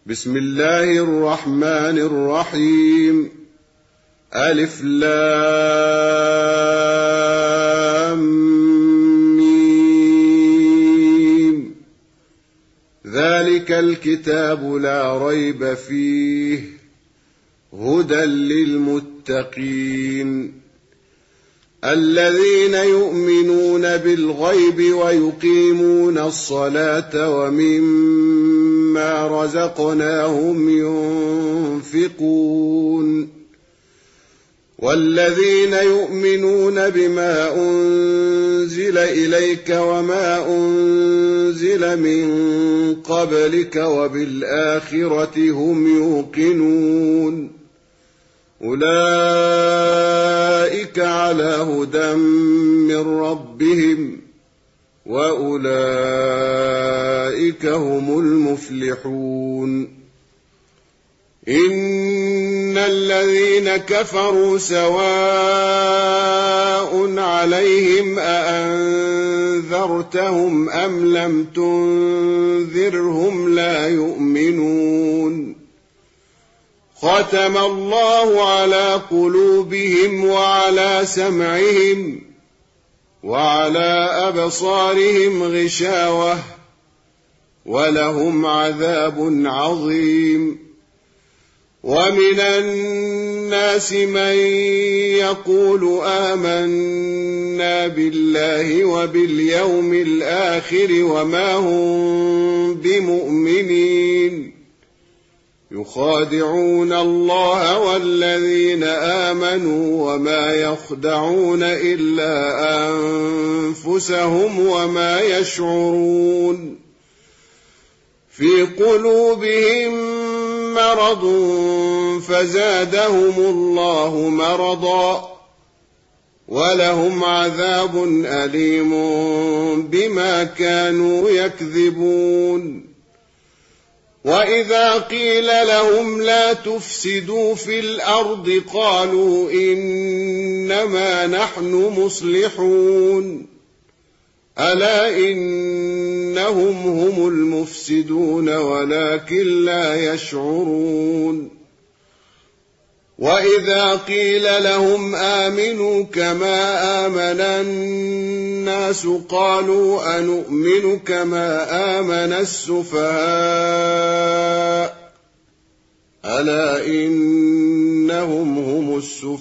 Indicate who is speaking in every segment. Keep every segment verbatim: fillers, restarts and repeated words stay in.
Speaker 1: بسم الله الرحمن الرحيم. ألف لام ميم. ذلك الكتاب لا ريب فيه هدى للمتقين الذين يؤمنون بالغيب ويقيمون الصلاة ومما رزقناهم ينفقون والذين يؤمنون بما أنزل إليك وما أنزل من قبلك وبالآخرة هم يوقنون أولئك على هدى من ربهم وأولئك هم المفلحون. إن الذين كفروا سواء عليهم أأنذرتهم أم لم تنذرهم لا يؤمنون. ختم الله على قلوبهم وعلى سمعهم وعلى أبصارهم غشاوة ولهم عذاب عظيم. ومن الناس من يقول آمنا بالله وباليوم الآخر وما هم بمؤمنين يخادعون الله والذين آمنوا وما يخدعون إلا أنفسهم وما يشعرون. في قلوبهم مرض فزادهم الله مرضا ولهم عذاب أليم بما كانوا يكذبون. وإذا قيل لهم لا تفسدوا في الأرض قالوا إنما نحن مصلحون ألا إنهم هم المفسدون ولكن لا يشعرون. وإذا قيل لهم آمنوا كما آمن الناس قالوا أنؤمن كما آمن السفهاء ألا إنهم هم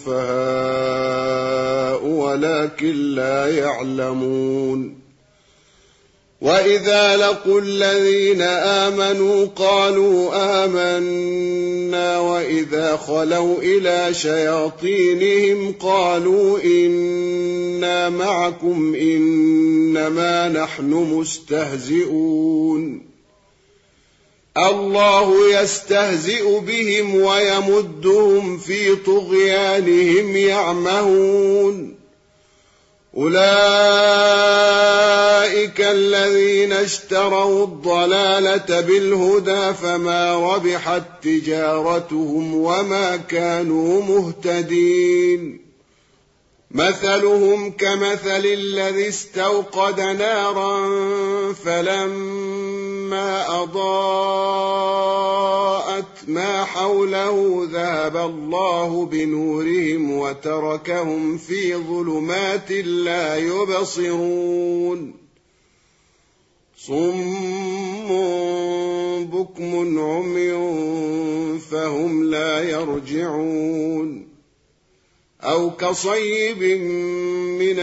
Speaker 1: السفهاء ولكن لا يعلمون. وإذا لقوا الذين آمنوا قالوا آمنا وإذا خلوا إلى شياطينهم قالوا إنا معكم إنما نحن مستهزئون. الله يستهزئ بهم ويمدهم في طغيانهم يعمهون. أولئك الذين اشتروا الضلالة بالهدى فما ربحت تجارتهم وما كانوا مهتدين. مثلهم كمثل الذي استوقد نارا فلما أضاءت ما حوله ذهب الله بنورهم وتركهم في ظلمات لا يبصرون. صم بكم عمي فهم لا يرجعون. أو كصيب من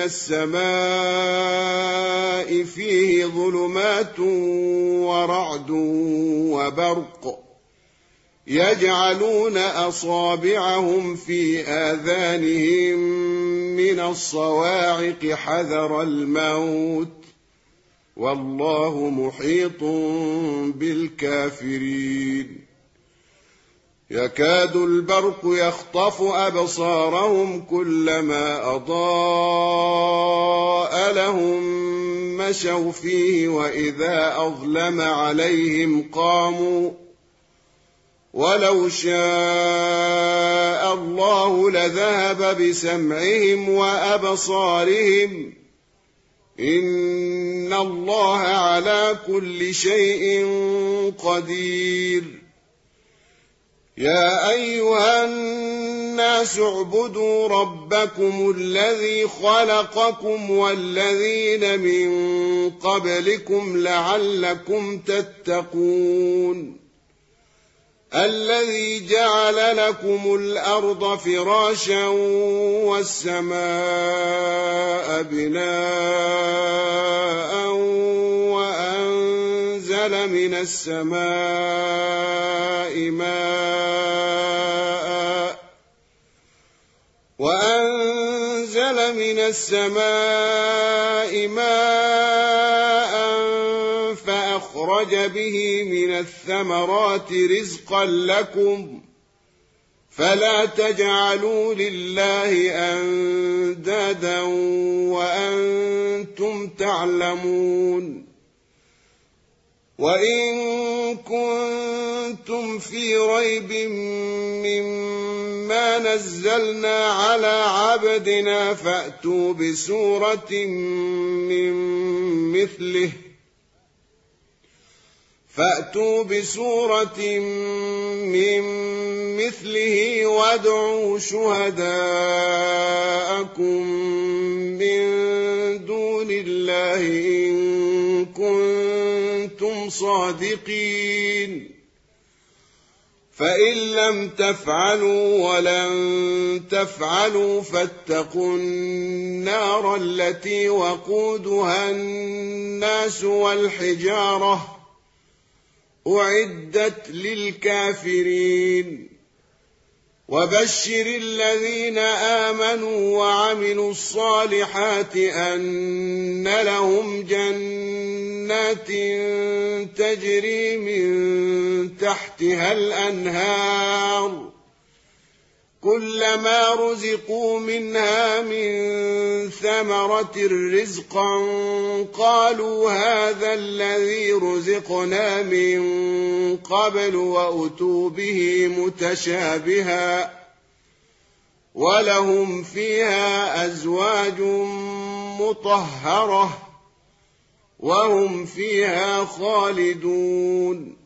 Speaker 1: السماء فيه ظلمات ورعد وبرق يجعلون أصابعهم في آذانهم من الصواعق حذر الموت والله محيط بالكافرين. يكاد البرق يخطف أبصارهم كلما أضاء لهم مشوا فيه وإذا أظلم عليهم قاموا ولو شاء الله لذهب بسمعهم وأبصارهم إن الله على كل شيء قدير. يا أيها الناس اعبدوا ربكم الذي خلقكم والذين من قبلكم لعلكم تتقون الذي جعل لكم الأرض فراشا والسماء بناء وأنزل من السماء ماء وأنزل من السماء ماء فأخرج به من الثمرات رزقا لكم فلا تجعلوا لله أندادا وأنتم تعلمون وإن كنتم في ريب مما نزلنا على عبدنا فأتوا بسورة من مثله فأتوا بسورة من مثله وادعوا شهداءكم من دون الله إن كنتم صادقين فإن لم تفعلوا ولن تفعلوا فاتقوا النار التي وقودها الناس والحجارة أعدت للكافرين وبشر الذين آمنوا وعملوا الصالحات أن لهم جنات تجري من تحتها الأنهار كلما رزقوا منها من ثمرة رزقا قالوا هذا الذي رزقنا من قبل وأتوا به متشابها ولهم فيها أزواج مطهرة وهم فيها خالدون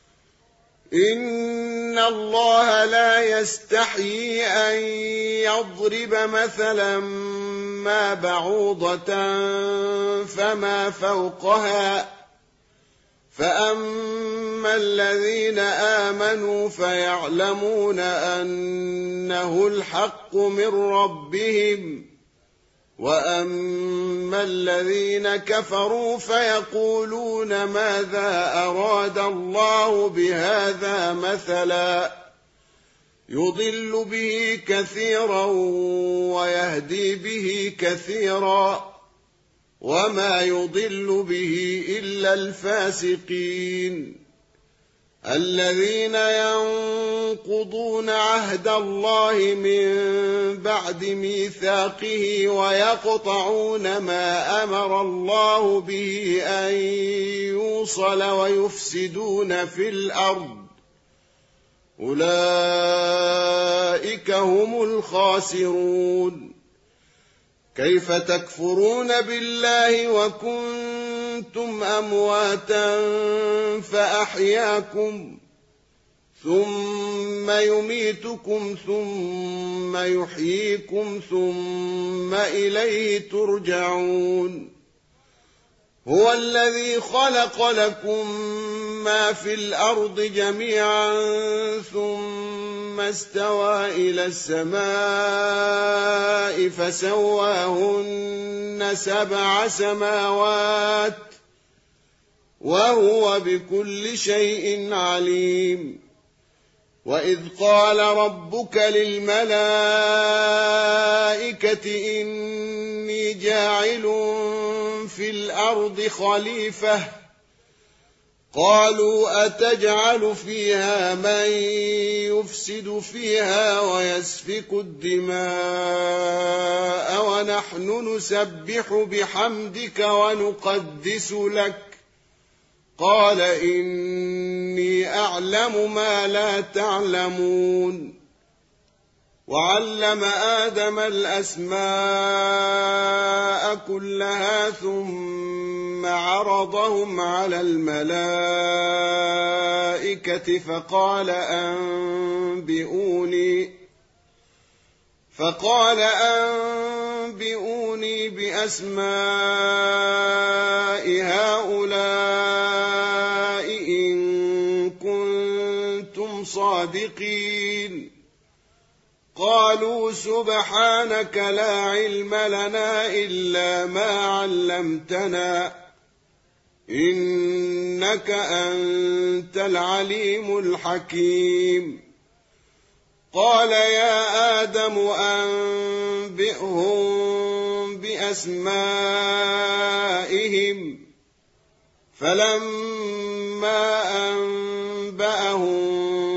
Speaker 1: إن الله لا يستحيي أن يضرب مثلا ما بعوضة فما فوقها فأما الذين آمنوا فيعلمون أنه الحق من ربهم وأما الذين كفروا فيقولون ماذا أراد الله بهذا مثلا يضل به كثيرا ويهدي به كثيرا وما يضل به إلا الفاسقين الذين ينقضون عهد الله من بعد ميثاقه ويقطعون ما أمر الله به أن يوصل ويفسدون في الأرض أولئك هم الخاسرون كيف تكفرون بالله وكنتم أمواتا فأحياكم ثم يميتكم ثم يحييكم ثم إليه ترجعون هو الذي خلق لكم ما في الأرض جميعا ثم استوى إلى السماء فسواهن سبع سماوات وهو بكل شيء عليم وإذ قال ربك للملائكة إني جاعل في الأرض خليفة قالوا أتجعل فيها من يفسد فيها ويسفك الدماء ونحن نسبح بحمدك ونقدس لك قال إني أعلم ما لا تعلمون وعلم آدم الأسماء كلها ثم عرضهم على الملائكة فقال أنبئوني فقال أنبئوني بأسماء هؤلاء إن كنتم صادقين قالوا سبحانك لا علم لنا إلا ما علمتنا إنك أنت العليم الحكيم قال يا آدم أنبئهم بأسمائهم فلما أنبأهم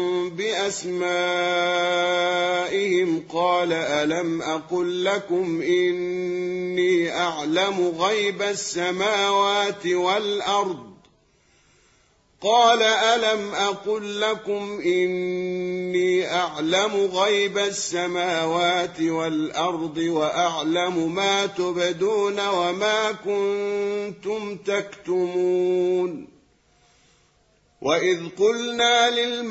Speaker 1: بأسمائهم قال ألم أقل لكم إني أعلم غيب السماوات والأرض قال ألم أقل لكم إني أعلم غيب السماوات والأرض وأعلم ما تبدون وما كنتم تكتمون وإذ قلنا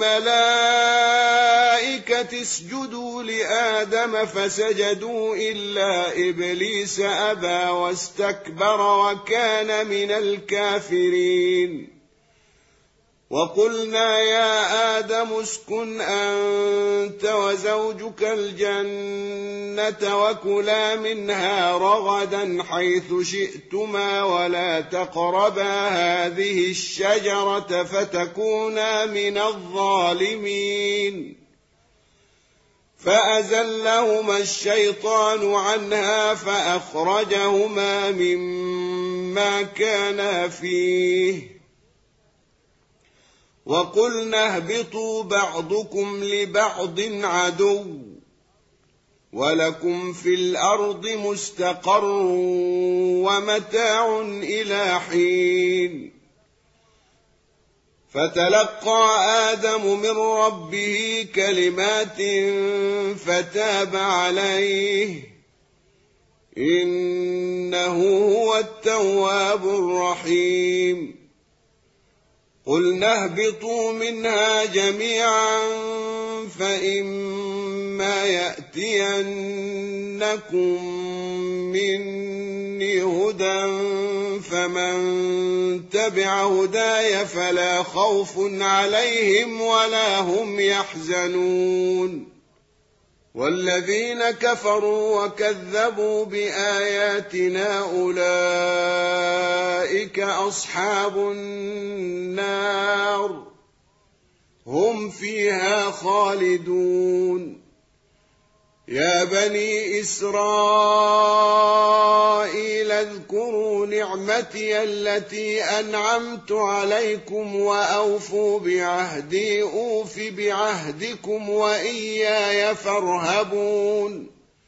Speaker 1: للملائكة اسجدوا لآدم فسجدوا إلا إبليس أبى واستكبر وكان من الكافرين وقلنا يا آدم اسكن أنت وزوجك الجنة وكلا منها رغدا حيث شئتما ولا تقربا هذه الشجرة فتكونا من الظالمين فأزلهما الشيطان عنها فأخرجهما مما كانا فيه وقلنا اهبطوا بعضكم لبعض عدو ولكم في الأرض مستقر ومتاع إلى حين فتلقى آدم من ربه كلمات فتاب عليه إنه هو التواب الرحيم قلنا اهبطوا منها جميعا فإما يأتينكم مني هدى فمن تبع هداي فلا خوف عليهم ولا هم يحزنون والذين كفروا وكذبوا بآياتنا أولئك أصحاب النار هم فيها خالدون يا بني إسرائيل اذكروا نعمتي التي أنعمت عليكم وأوفوا بعهدي أوف بعهدكم وإياي فارهبون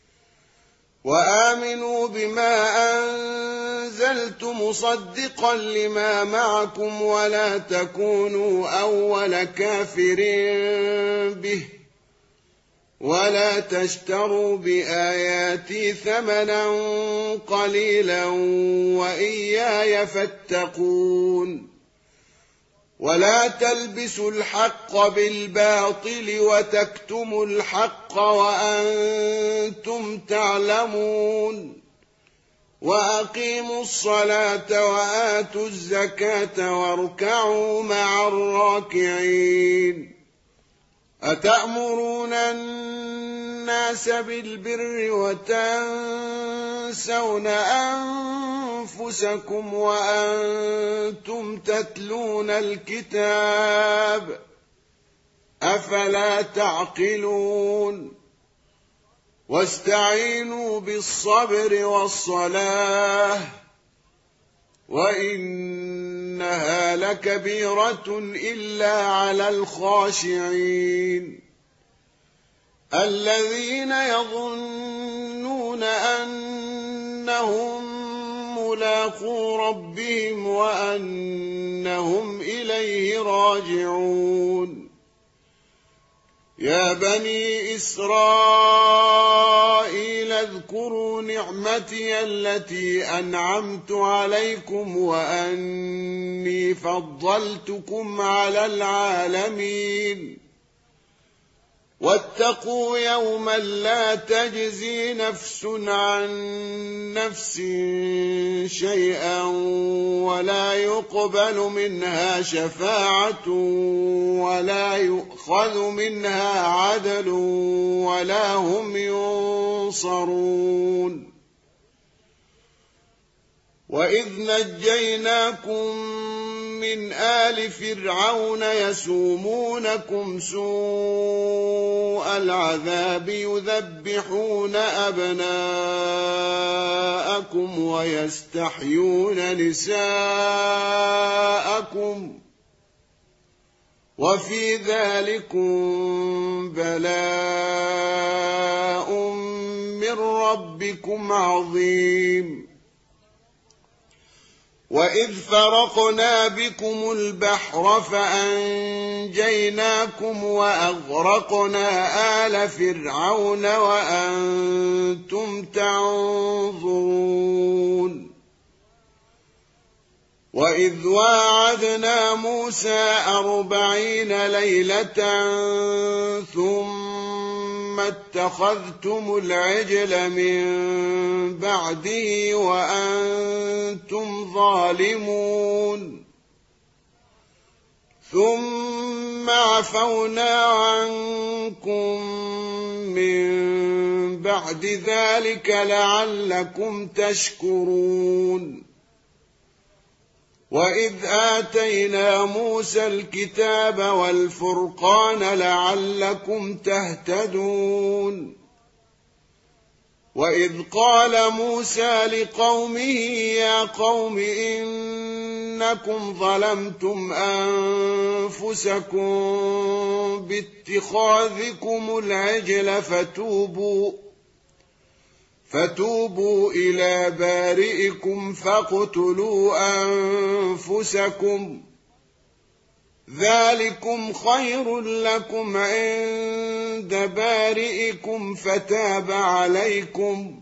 Speaker 1: وآمنوا بما أنزلت مصدقا لما معكم ولا تكونوا أول كافر به ولا تشتروا بآياتي ثمنا قليلا وإياي فاتقون ولا تلبسوا الحق بالباطل وتكتموا الحق وأنتم تعلمون وأقيموا الصلاة وآتوا الزكاة واركعوا مع الراكعين أتأمرون الناس بالبر وتنسون أنفسكم وأنتم تتلون الكتاب أفلا تعقلون واستعينوا بالصبر والصلاة وإنها لكبيرة إلا على الخاشعين الذين يظنون أنهم ملاقو ربهم وأنهم إليه راجعون يا بني إسرائيل اذكروا نعمتي التي أنعمت عليكم وأني فضلتكم على العالمين واتقوا يوما لا تجزي نفس عن نفس شيئا ولا يقبل منها شفاعة ولا يؤخذ منها عدل ولا هم ينصرون وإذ نجيناكم من آل فرعون يسومونكم سوء العذاب يذبحون أبناءكم ويستحيون نساءكم وفي ذلكم بلاء من ربكم عظيم وإذ فرقنا بكم البحر فأنجيناكم وأغرقنا آل فرعون وأنتم تنظرون وإذ واعدنا موسى أربعين ليلة ثم اتخذتم العجل من بعده وأنتم ظالمون ثم عفونا عنكم من بعد ذلك لعلكم تشكرون وإذ آتينا موسى الكتاب والفرقان لعلكم تهتدون وإذ قال موسى لقومه يا قوم إنكم ظلمتم أنفسكم باتخاذكم العجل فتوبوا فتوبوا إلى بارئكم فاقتلوا أنفسكم ذلكم خير لكم عند بارئكم فتاب عليكم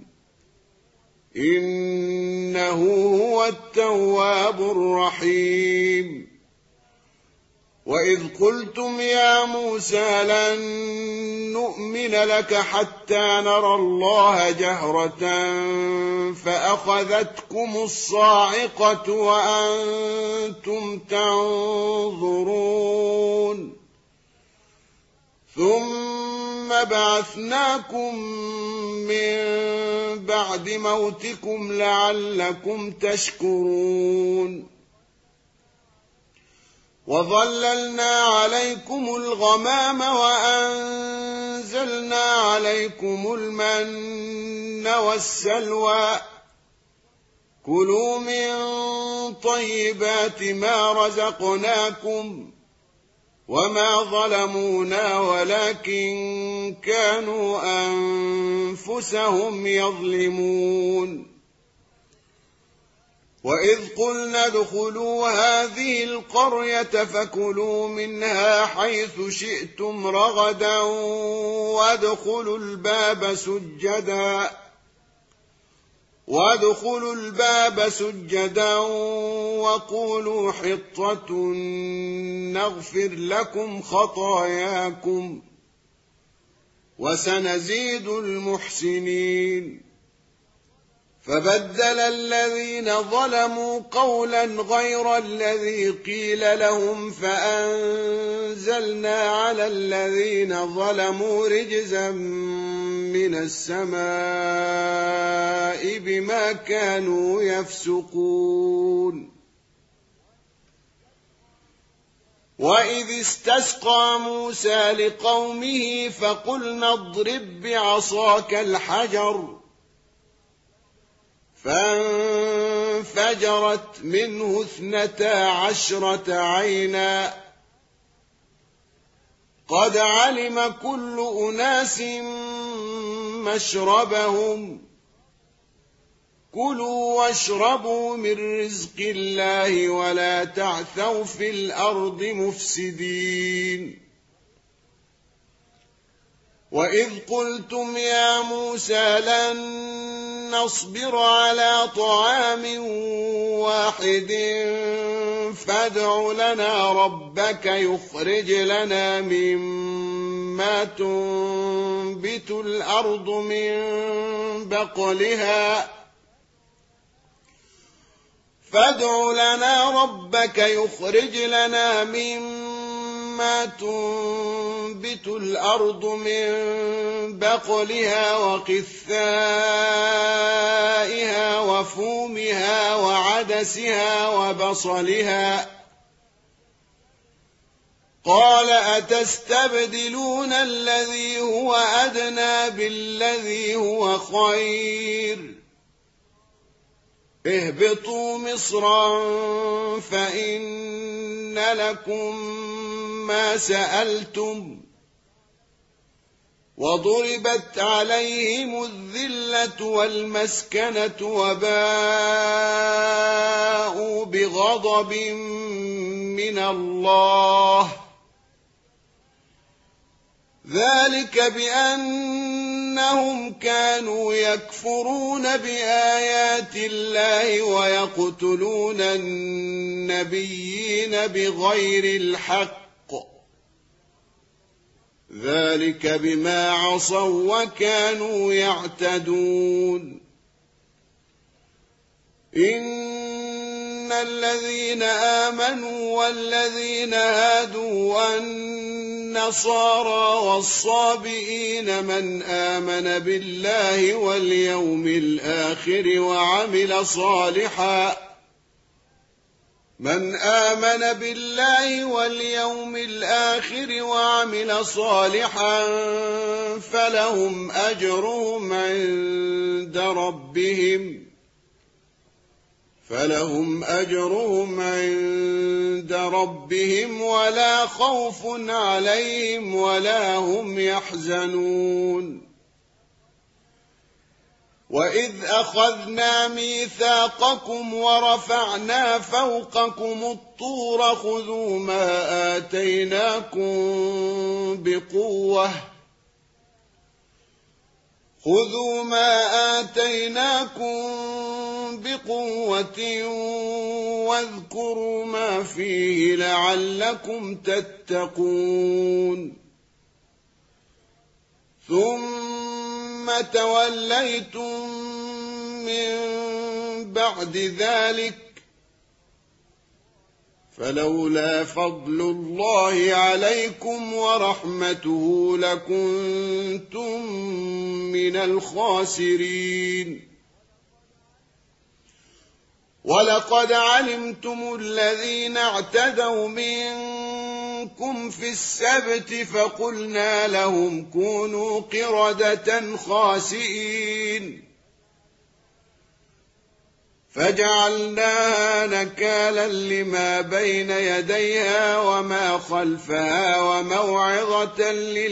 Speaker 1: إنه هو التواب الرحيم وإذ قلتم يا موسى لن نؤمن لك حتى نرى الله جهرة فأخذتكم الصاعقة وأنتم تنظرون ثم بعثناكم من بعد موتكم لعلكم تشكرون وظللنا عليكم الغمام وأنزلنا عليكم المن والسلوى كلوا من طيبات ما رزقناكم وما ظلمونا ولكن كانوا أنفسهم يظلمون وإذ قلنا ادخلوا هذه القرية فكلوا منها حيث شئتم رغدا وادخلوا الباب سجدا وادخلوا الباب سجدا وقولوا حطة نغفر لكم خطاياكم وسنزيد المحسنين فبدل الذين ظلموا قولا غير الذي قيل لهم فأنزلنا على الذين ظلموا رجزا من السماء بما كانوا يفسقون وإذ استسقى موسى لقومه فقلنا اضرب بعصاك الحجر فانفجرت منه اثنتا عشرة عينا قد علم كل أناس مشربهم كلوا واشربوا من رزق الله ولا تعثوا في الأرض مفسدين وإذ قلتم يا موسى لن نصبر على طعام واحد فادع لنا ربك يخرج لنا مما تنبت الأرض من بقلها فادع لنا ربك يخرج لنا مما تنبت الأرض من بقلها وقثائها وفومها وعدسها وبصلها قال أتستبدلون الذي هو أدنى بالذي هو خير اهبطوا مصرا فإن لكم ما سألتم وضربت عليهم الذلة والمسكنة وباءوا بغضب من الله ذلك بأنهم كانوا يكفرون بآيات الله ويقتلون النبيين بغير الحق ذلك بما عصوا وكانوا يعتدون إن الذين آمنوا والذين هادوا والنصارى والصابئين من آمن بالله واليوم الآخر وعمل صالحا من آمن بالله واليوم الآخر وعمل صالحا فلهم أجرهم عند ربهم فلهم أجرهم عند ربهم ولا خوف عليهم ولا هم يحزنون وإذ أخذنا ميثاقكم ورفعنا فوقكم الطور خذوا ما آتيناكم بقوة خذوا ما آتيناكم بقوة واذكروا ما فيه لعلكم تتقون ثم توليتم من بعد ذلك فلولا فضل الله عليكم ورحمته لكنتم من الخاسرين ولقد علمتم الذين اعتدوا منكم في السبت فقلنا لهم كونوا قردة خاسئين فجعلناها نكالا لما بين يديها وما خلفها وموعظة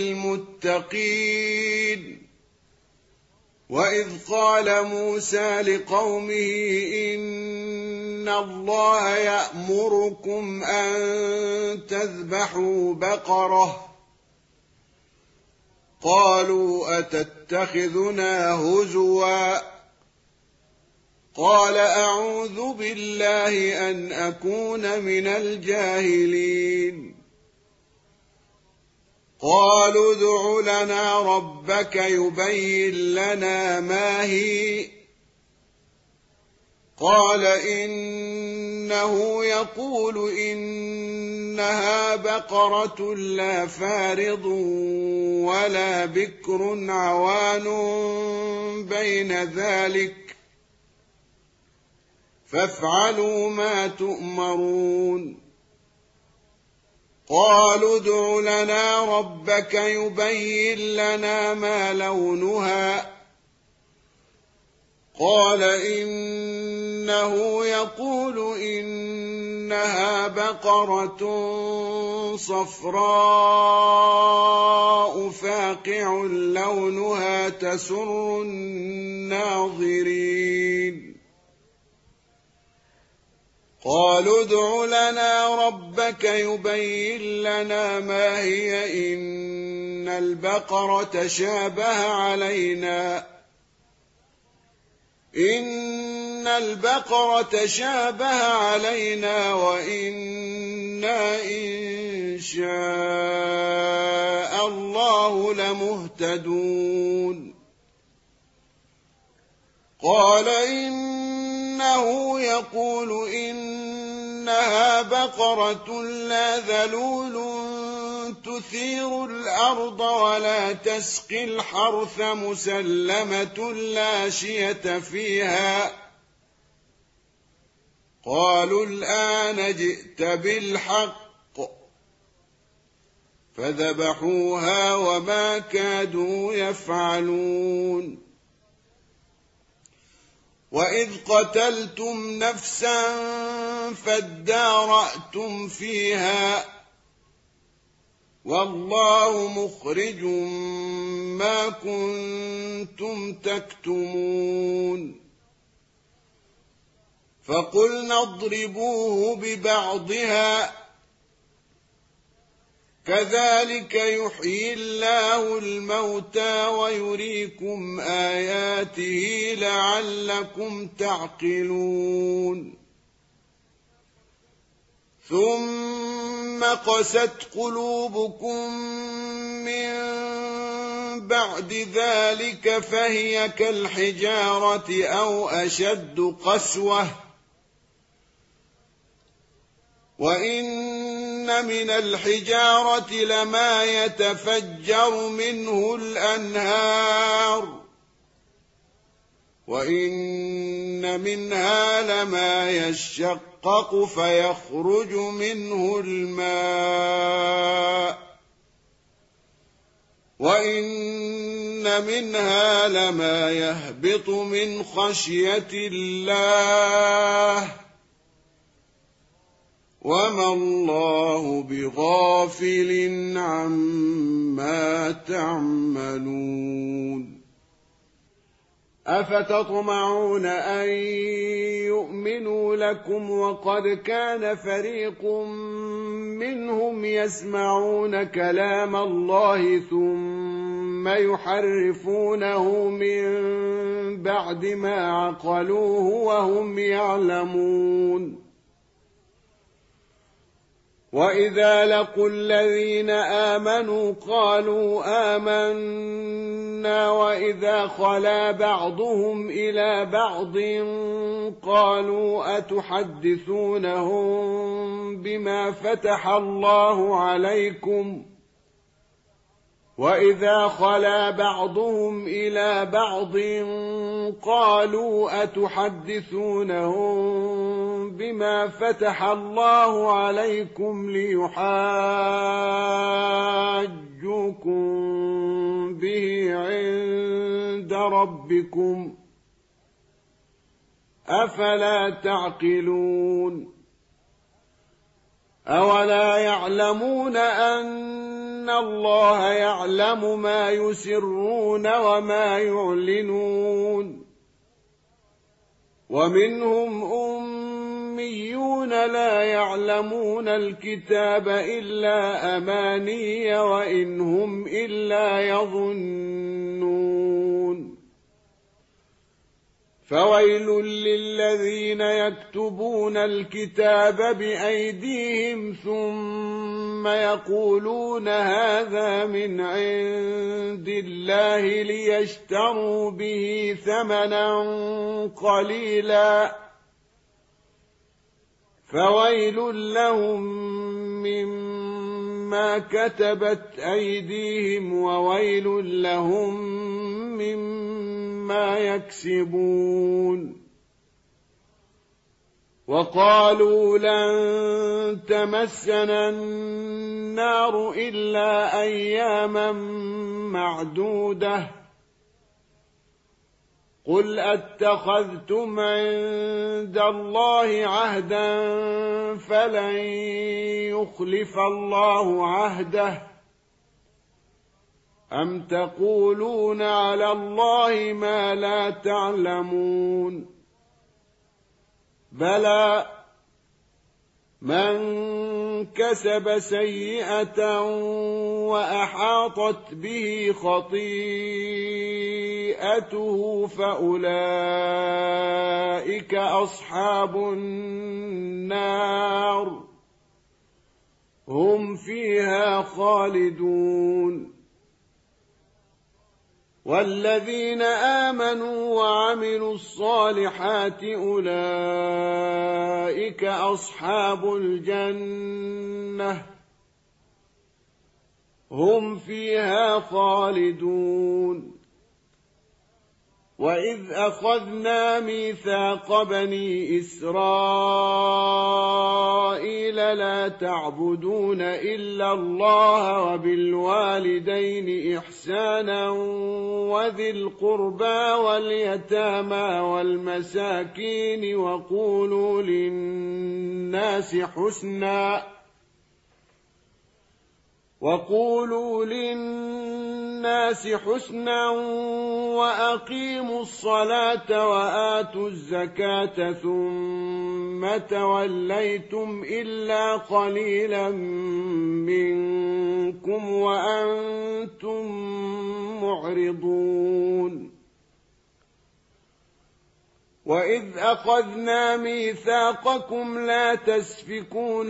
Speaker 1: للمتقين وإذ قال موسى لقومه إن الله يأمركم أن تذبحوا بقرة قالوا أتتخذنا هزوا قال أعوذ بالله أن أكون من الجاهلين قالوا ادع لنا ربك يبين لنا ما هي قال إنه يقول إنها بقرة لا فارض ولا بكر عوان بين ذلك فافعلوا ما تؤمرون قالوا ادع لنا ربك يبين لنا ما لونها قال إنه يقول إنها بقرة صفراء فاقع لونها تسر الناظرين قالوا ادع لنا ربك يبين لنا ما هي إن إن البقرة تشابه علينا إن البقرة تشابه علينا وإنا إن شاء الله لمهتدون قال إنه يقول إنها بقرة لا ذلول تثير الأرض ولا تسقي الحرث مسلمة لا شية فيها قالوا الآن جئت بالحق فذبحوها وما كادوا يفعلون وإذ قتلتم نفسا فادارأتم فيها والله مخرج ما كنتم تكتمون فقلنا اضربوه ببعضها كذلك يحيي الله الموتى ويريكم آياته لعلكم تعقلون ثم قست قلوبكم من بعد ذلك فهي كالحجارة أو أشد قسوة وإن من الحجارة لما يتفجر منه الأنهار وإن منها لما يشقق فيخرج منه الماء وإن منها لما يهبط من خشية الله وما الله بغافل عما تعملون أفتطمعون أن يؤمنوا لكم وقد كان فريق منهم يسمعون كلام الله ثم يحرفونه من بعد ما عقلوه وهم يعلمون وإذا لقوا الذين آمنوا قالوا آمنا وإذا خلا بعضهم إلى بعض قالوا أتحدثونهم بما فتح الله عليكم وإذا خلا بعضهم إلى بعض قالوا أتحدثونهم بما فتح الله عليكم ليحاجوكم به عند ربكم أفلا تعقلون أولا يعلمون أن الله يعلم ما يسرون وما يعلنون ومنهم أميون لا يعلمون الكتاب إلا أماني وإن هم إلا يظنون فويل للذين يكتبون الكتاب بأيديهم ثم يقولون هذا من عند الله ليشتروا به ثمنا قليلا فويل لهم مما كتبت أيديهم وويل لهم مما يكسبون وقالوا لن تمسنا النار إلا أياما معدودة قل أتخذتم عند الله عهدا فلن يخلف الله عهده أم تقولون على الله ما لا تعلمون بلى من كسب سيئة وأحاطت به خطيئته فأولئك أصحاب النار هم فيها خالدون والذين آمنوا وعملوا الصالحات أولئك أصحاب الجنة هم فيها خالدون وإذ أخذنا ميثاق بني إسرائيل لا تعبدون إلا الله وبالوالدين إحسانا وذي القربى واليتامى والمساكين وقولوا للناس حسنا وقولوا للناس حسنا وأقيموا الصلاة وآتوا الزكاة ثم توليتم إلا قليلا منكم وأنتم معرضون وإذ أخذنا ميثاقكم لا تسفكون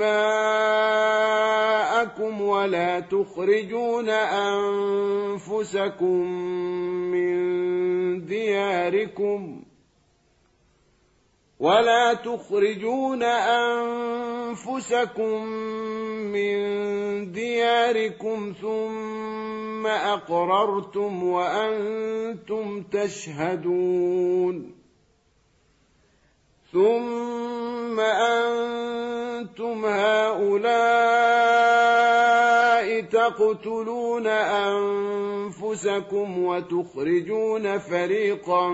Speaker 1: دماءكم ولا تخرجون أنفسكم من دياركم ولا تخرجون أنفسكم من دياركم ثم أقررتم وأنتم تشهدون ثم أنتم هؤلاء تقتلون أنفسكم وتخرجون فريقا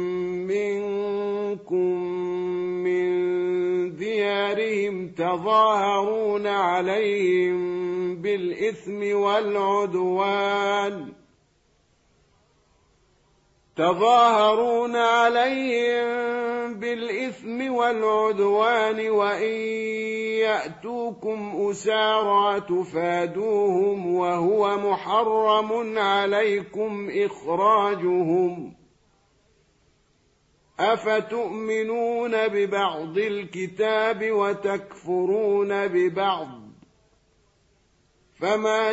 Speaker 1: منكم من ديارهم تظاهرون عليهم بالإثم والعدوان تظاهرون عليهم بالإثم والعدوان وإن يأتوكم أسارى تفادوهم وهو محرم عليكم إخراجهم أفتؤمنون ببعض الكتاب وتكفرون ببعض فما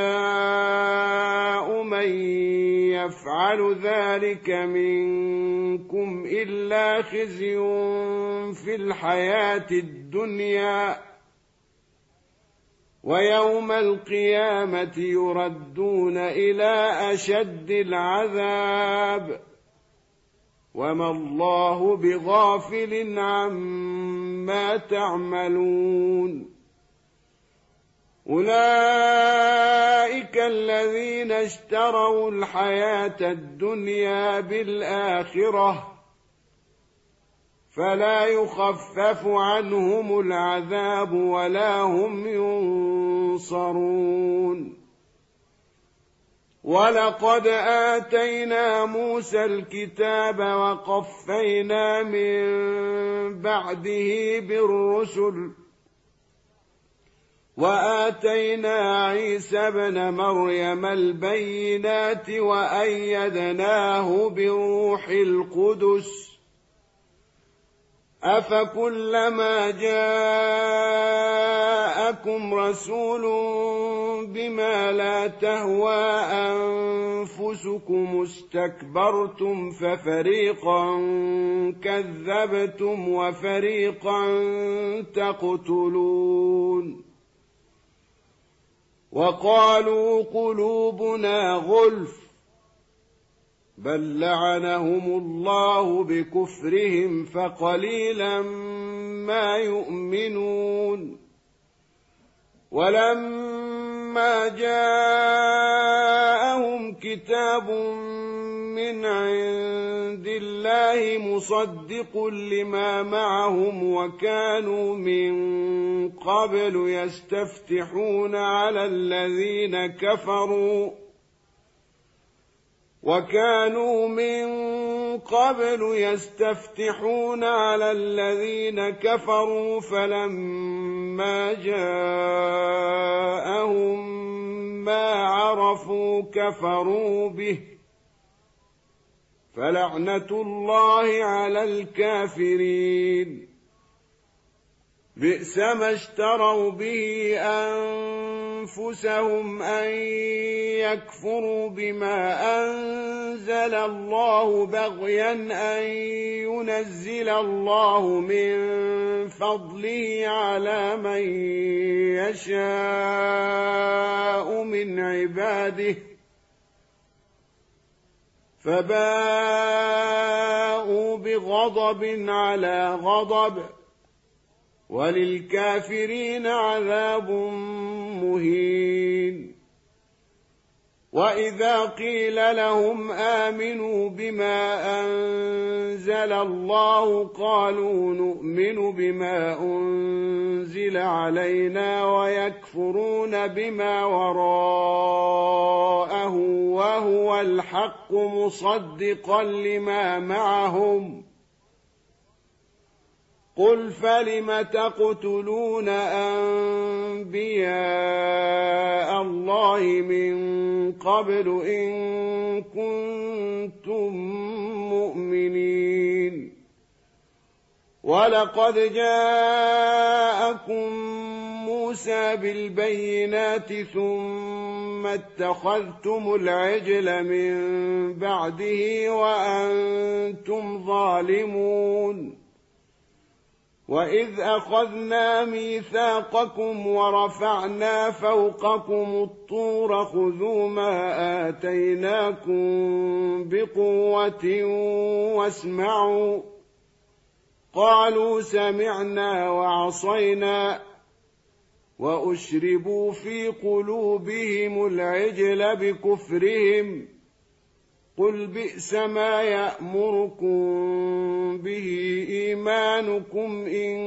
Speaker 1: جزاء من يفعل ذلك منكم إلا خزي في الحياة الدنيا ويوم القيامة يردون إلى أشد العذاب وما الله بغافل عما تعملون أولئك الذين اشتروا الحياة الدنيا بالآخرة فلا يخفف عنهم العذاب ولا هم ينصرون ولقد آتينا موسى الكتاب وقفينا من بعده بالرسل وآتينا عيسى ابن مريم البينات وأيدناه بروح القدس أفكلما جاءكم رسول بما لا تهوى أنفسكم استكبرتم ففريقا كذبتم وفريقا تقتلون وقالوا قلوبنا غلف بل لعنهم الله بكفرهم فقليلا ما يؤمنون ولما جاءهم كتاب من عند الله مصدق لما معهم وكانوا من قبل يستفتحون على الذين كفروا وكانوا من قبل يستفتحون على الذين كفروا فلما جاءهم ما عرفوا كفروا به فلعنة الله على الكافرين بئس ما اشتروا به أنفسهم أن يكفروا بما أنزل الله بغيا أن ينزل الله من فضله على من يشاء من عباده فباءوا بغضب على غضب وللكافرين عذاب مهين وإذا قيل لهم آمنوا بما أنزل الله قالوا نؤمن بما أنزل علينا ويكفرون بما وراءه وهو الحق مصدقا لما معهم قل فلم تقتلون أنبياء الله من قبل إن كنتم مؤمنين ولقد جاءكم موسى بالبينات ثم اتخذتم العجل من بعده وأنتم ظالمون وإذ أخذنا ميثاقكم ورفعنا فوقكم الطور خذوا ما آتيناكم بقوة واسمعوا قالوا سمعنا وعصينا وأشربوا في قلوبهم العجل بكفرهم قل بئس ما يأمركم به إيمانكم إن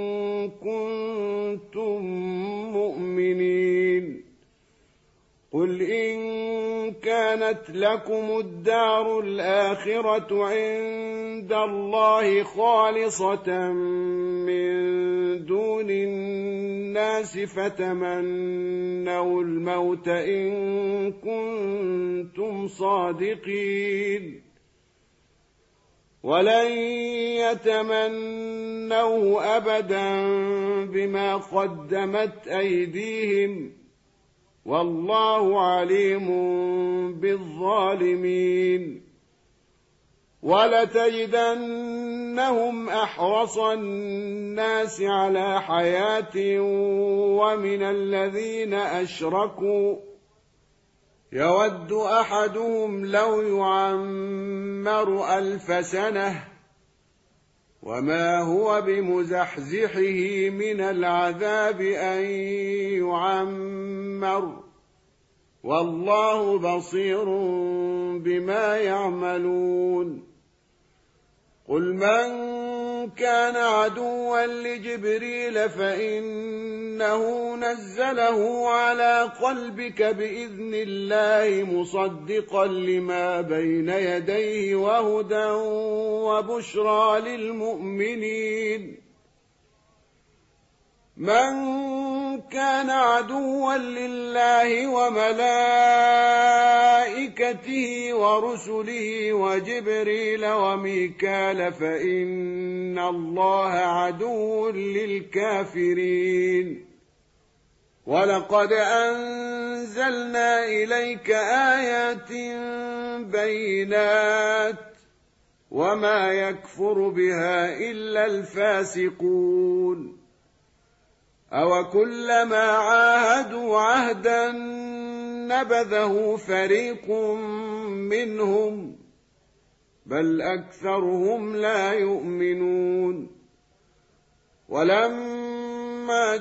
Speaker 1: كنتم مؤمنين قل إن كانت لكم الدار الآخرة عند الله خالصة من دون الناس فتمنوا الموت إن كنتم صادقين ولن يتمنوه أبدا بما قدمت أيديهم والله عليم بالظالمين ولتجدنهم أحرص الناس على حياة ومن الذين أشركوا يود أحدهم لو يعمر ألف سنة وما هو بمزحزحه من العذاب أن يعمر والله بصير بما يعملون قل من كان عدوا لجبريل فإنه نزله على قلبك بإذن الله مصدقا لما بين يديه وهدى وبشرى للمؤمنين من كان عدوا لله وملائكته ورسله وجبريل وميكال فإن الله عدو للكافرين ولقد أنزلنا إليك آيات بينات وما يكفر بها إلا الفاسقون أوكلما عاهدوا عهدا نبذه فريق منهم بل أكثرهم لا يؤمنون ولما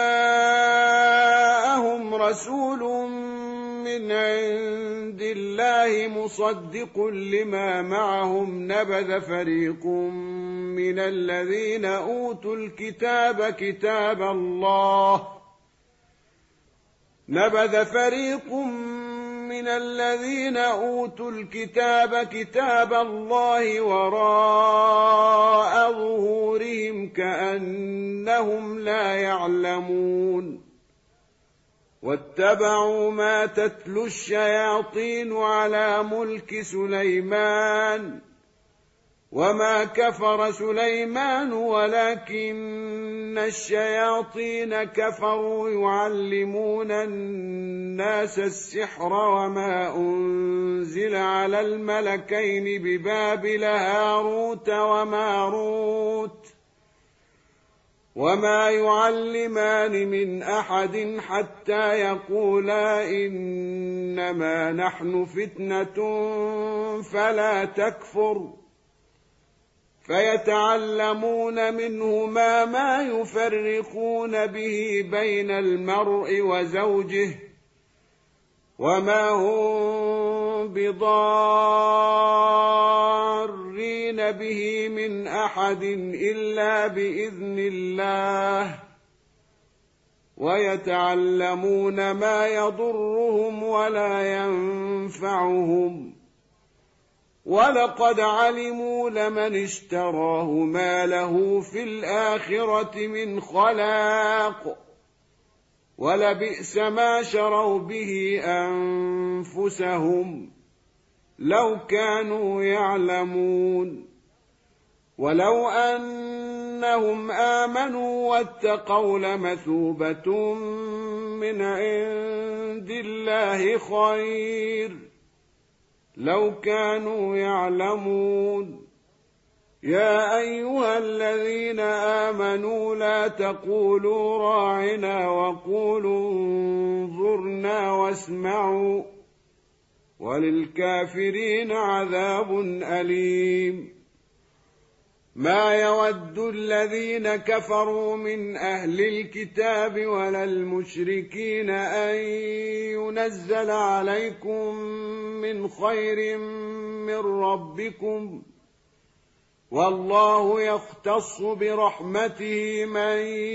Speaker 1: جاءهم رسول من عند الله مصدق لما معهم نبذ فريق من الذين أوتوا الكتاب كتاب الله نبذ فريق من الذين أوتوا الكتاب كتاب الله وراء ظهورهم كأنهم لا يعلمون واتبعوا ما تتلو الشياطين على ملك سليمان وما كفر سليمان ولكن الشياطين كفروا يعلمون الناس السحر وما أنزل على الملكين ببابل هاروت وماروت وما يعلمان من أحد حتى يقولا إنما نحن فتنة فلا تكفر فيتعلمون منهما ما يفرقون به بين المرء وزوجه وما هم بضارين به من أحد إلا بإذن الله ويتعلمون ما يضرهم ولا ينفعهم ولقد علموا لمن اشتراه ما له في الآخرة من خلاق ولبئس ما شروا به أنفسهم لو كانوا يعلمون ولو أنهم آمنوا واتقوا لمثوبة من عند الله خير لو كانوا يعلمون يا أيها الذين آمنوا لا تقولوا راعنا وقولوا انظرنا واسمعوا وللكافرين عذاب أليم ما يود الذين كفروا من أهل الكتاب ولا المشركين أن ينزل عليكم من خير من ربكم والله يختص برحمته من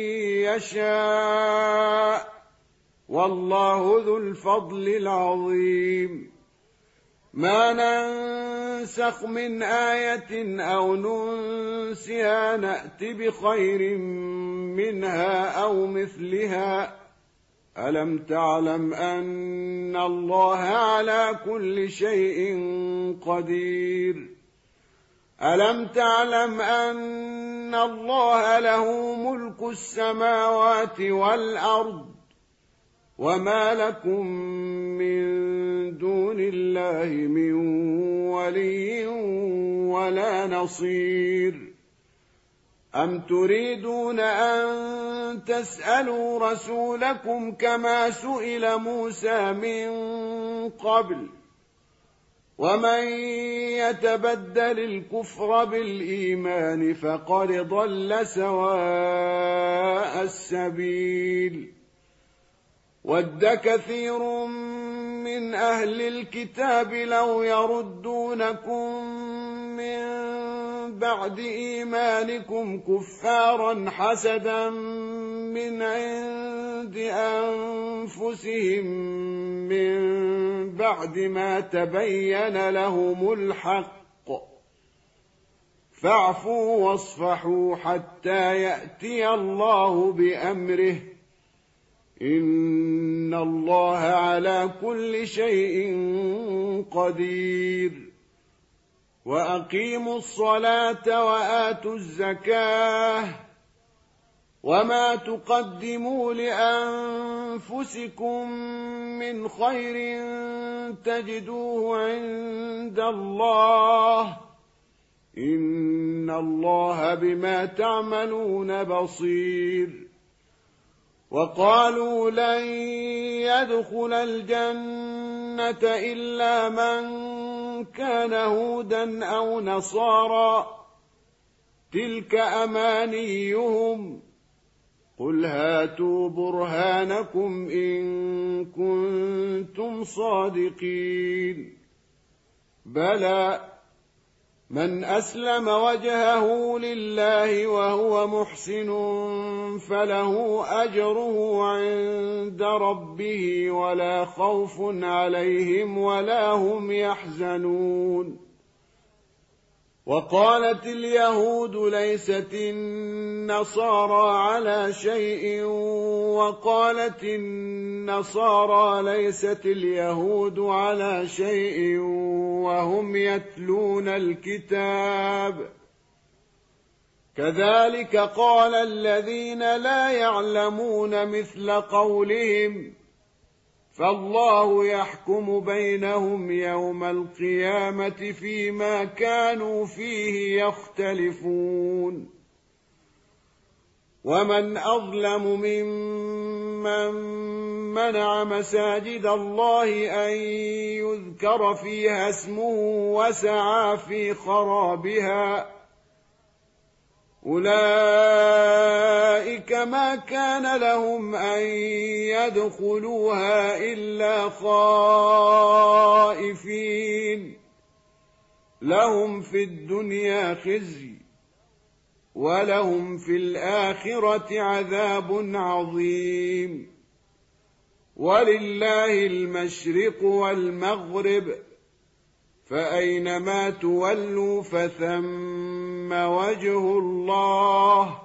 Speaker 1: يشاء والله ذو الفضل العظيم ما ننسخ من آية أو ننسها نأت بخير منها أو مثلها ألم تعلم أن الله على كل شيء قدير ألم تعلم أن الله له ملك السماوات والأرض وما لكم من دون الله من ولي ولا نصير أم تريدون أن تسألوا رسولكم كما سئل موسى من قبل ومن يتبدل الكفر بالإيمان فقد ضل سواء السبيل ود كثير من أهل الكتاب لو يردونكم من بعد إيمانكم كفارا حسدا من عند أنفسهم من بعد ما تبين لهم الحق فاعفوا واصفحوا حتى يأتي الله بأمره إن الله على كل شيء قدير وأقيموا الصلاة وآتوا الزكاة وما تقدموا لأنفسكم من خير تجدوه عند الله إن الله بما تعملون بصير وقالوا لن يدخل الجنة إلا من كان هودا أو نصارى تلك أمانيهم قل هاتوا برهانكم إن كنتم صادقين بلى من أسلم وجهه لله وهو محسن فله أجره عند ربه ولا خوف عليهم ولا هم يحزنون. وقالت اليهود ليست النصارى على شيء وقالت النصارى ليست اليهود على شيء وهم يتلون الكتاب كذلك قال الذين لا يعلمون مثل قولهم فالله يحكم بينهم يوم القيامة فيما كانوا فيه يختلفون. ومن أظلم ممن منع مساجد الله أن يذكر فيها اسمه وسعى في خرابها أولئك ما كان لهم أن يدخلوها إلا خائفين لهم في الدنيا خزي ولهم في الآخرة عذاب عظيم. ولله المشرق والمغرب فأينما تولوا فثم وجه الله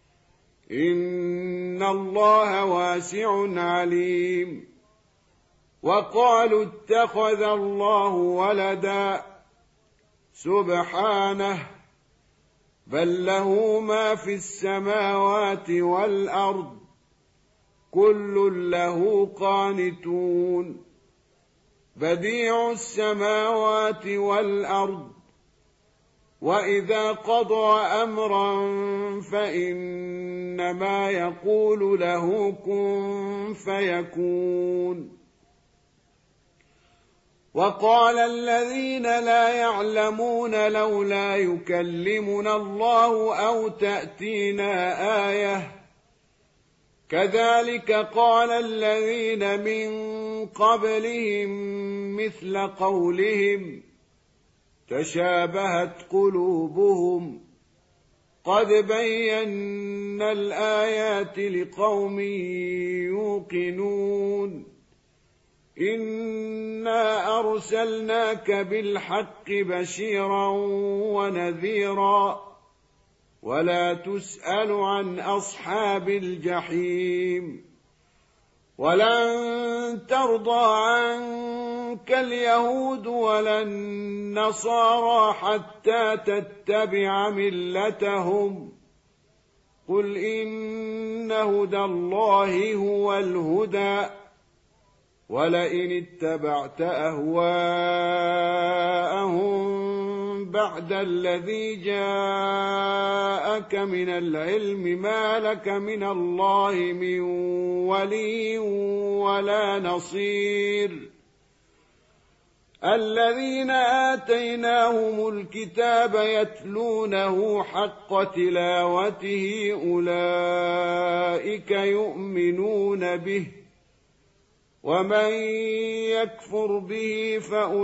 Speaker 1: إن الله واسع عليم. وقالوا اتخذ الله ولدا سبحانه بل له ما في السماوات والأرض كل له قانتون بديع السماوات والأرض وإذا قضى أمرا فإنما يقول له كن فيكون. وقال الذين لا يعلمون لولا يكلمنا الله أو تأتينا آية كذلك قال الذين من قبلهم مثل قولهم تشابهت قلوبهم قد بينا الآيات لقوم يوقنون. إنا أرسلناك بالحق بشيرا ونذيرا ولا تسأل عن أصحاب الجحيم. ولن ترضى عنك اليهود ولا النصارى حتى تتبع ملتهم قل إن هدى الله هو الهدى ولئن اتبعت أهواءهم بعد الذي جاءك من العلم ما لك من الله من ولي ولا نصير. الذين آتيناهم الكتاب يتلونه حق تلاوته أولئك يؤمنون به ومن يكفر به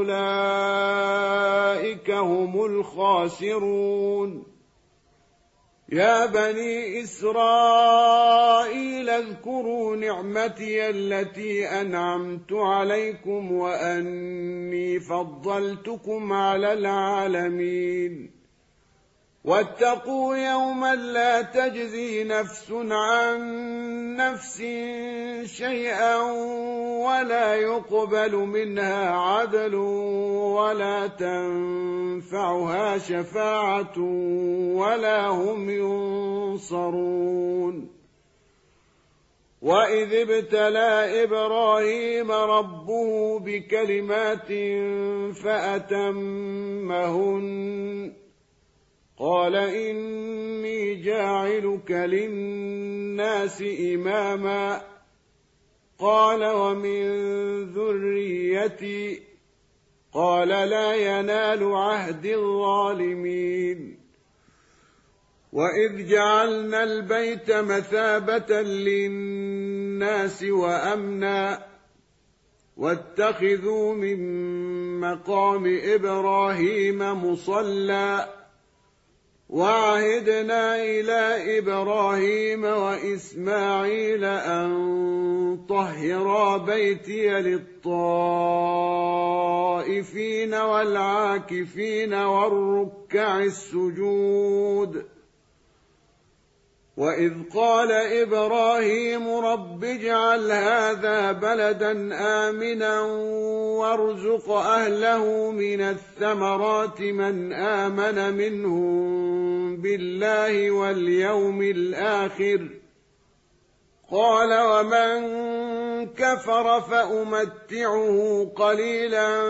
Speaker 1: فأولئك هم الخاسرون. يا بني إسرائيل اذكروا نعمتي التي أنعمت عليكم وأني فضلتكم على العالمين. واتقوا يوما لا تجزي نفس عن نفس شيئا ولا يقبل منها عدل ولا تنفعها شفاعة ولا هم ينصرون. وإذ ابتلى إبراهيم ربه بكلمات فأتمهن قال إني جاعلك للناس إماما قال ومن ذريتي قال لا ينال عهد الظالمين. وإذ جعلنا البيت مثابة للناس وأمنا واتخذوا من مقام إبراهيم مصلى وعهدنا إلى إبراهيم وإسماعيل أن طهرا بيتي للطائفين والعاكفين والركع السجود وإذ قال إبراهيم رب اجعل هذا بلدا آمنا وارزق أهله من الثمرات من آمن منهم بالله واليوم الآخر قال ومن كفر فأمتعه قليلا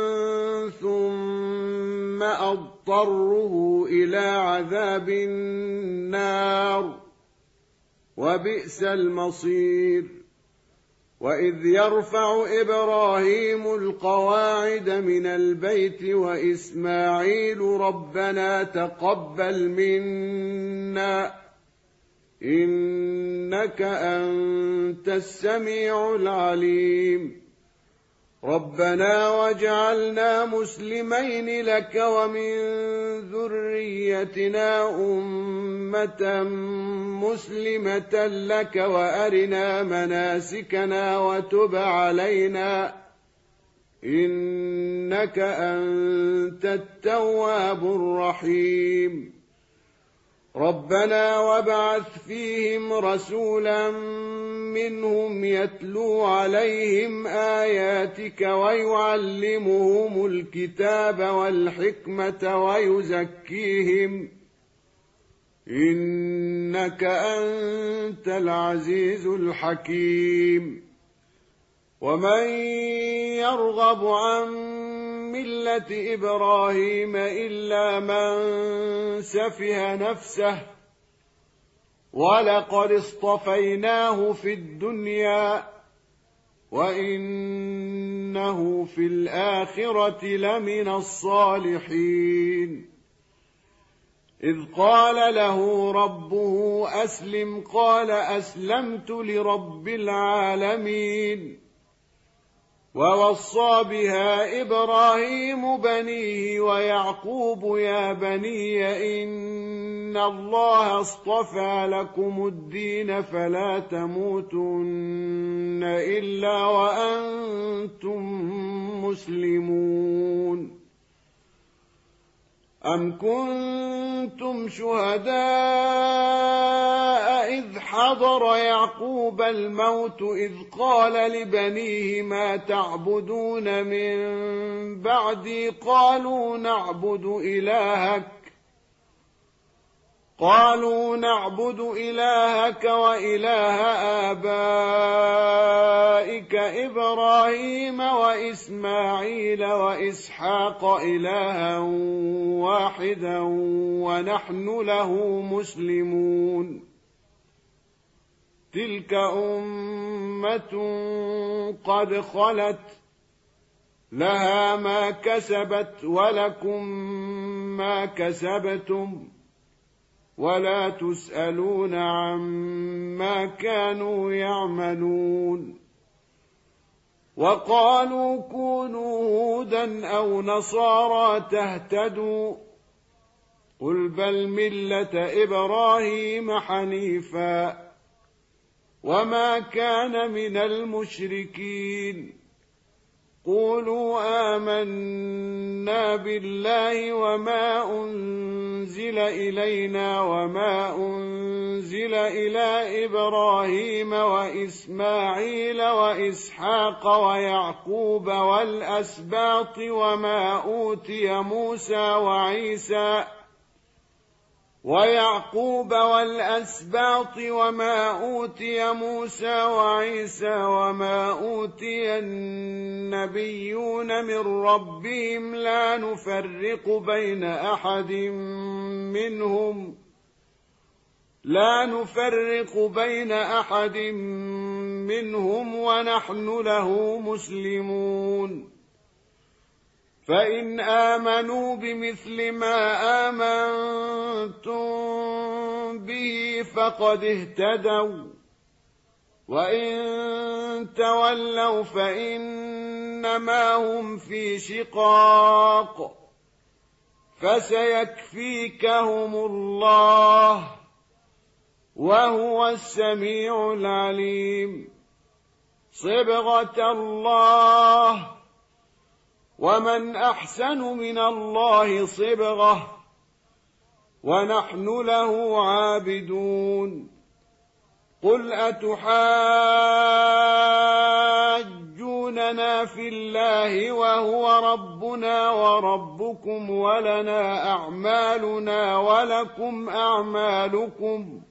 Speaker 1: ثم أضطره إلى عذاب النار وبئس المصير وإذ يرفع إبراهيم القواعد من البيت وإسماعيل ربنا تقبل منا إنك أنت السميع العليم ربنا واجعلنا مسلمين لك ومن ذريتنا أمة مسلمة لك وأرنا مناسكنا وتب علينا إنك أنت التواب الرحيم ربنا وابعث فيهم رسولا منهم يتلو عليهم آياتك ويعلمهم الكتاب والحكمة ويزكيهم إنك أنت العزيز الحكيم ومن يرغب عن ملة إبراهيم إلا من سفه نفسه ولقد اصطفيناه في الدنيا وإنه في الآخرة لمن الصالحين إذ قال له ربه أسلم قال أسلمت لرب العالمين ووصى بها إبراهيم بنيه ويعقوب يا بني إن الله اصطفى لكم الدين فلا تموتن إلا وأنتم مسلمون أم كنتم شهداء إذ حضر يعقوب الموت إذ قال لبنيه ما تعبدون من بعدي قالوا نعبد إلهك قالوا نعبد إلهك وإله آبائك إبراهيم وإسماعيل وإسحاق إلها واحدا ونحن له مسلمون تلك أمة قد خلت لها ما كسبت ولكم ما كسبتم ولا تسألون عما كانوا يعملون وقالوا كونوا هودا أو نصارى تهتدوا قل بل ملة إبراهيم حنيفا وما كان من المشركين قولوا آمنا بالله وما أنزل إلينا وما أنزل إلى إبراهيم وإسماعيل وإسحاق ويعقوب والأسباط وما أوتي موسى وعيسى ويعقوب والأسباط وما أوتي موسى وعيسى وما أوتي النبيون من ربهم لا نفرق بين أحد منهم لا نفرق بين أحد منهم ونحن له مسلمون فإن آمنوا بمثل ما آمنتم به فقد اهتدوا وإن تولوا فإن إنما هم في شقاق فسيكفيكهم الله وهو السميع العليم صبغة الله ومن أحسن من الله صبغة ونحن له عابدون قل أتحاجوننا في الله وهو ربنا وربكم ولنا أعمالنا ولكم أعمالكم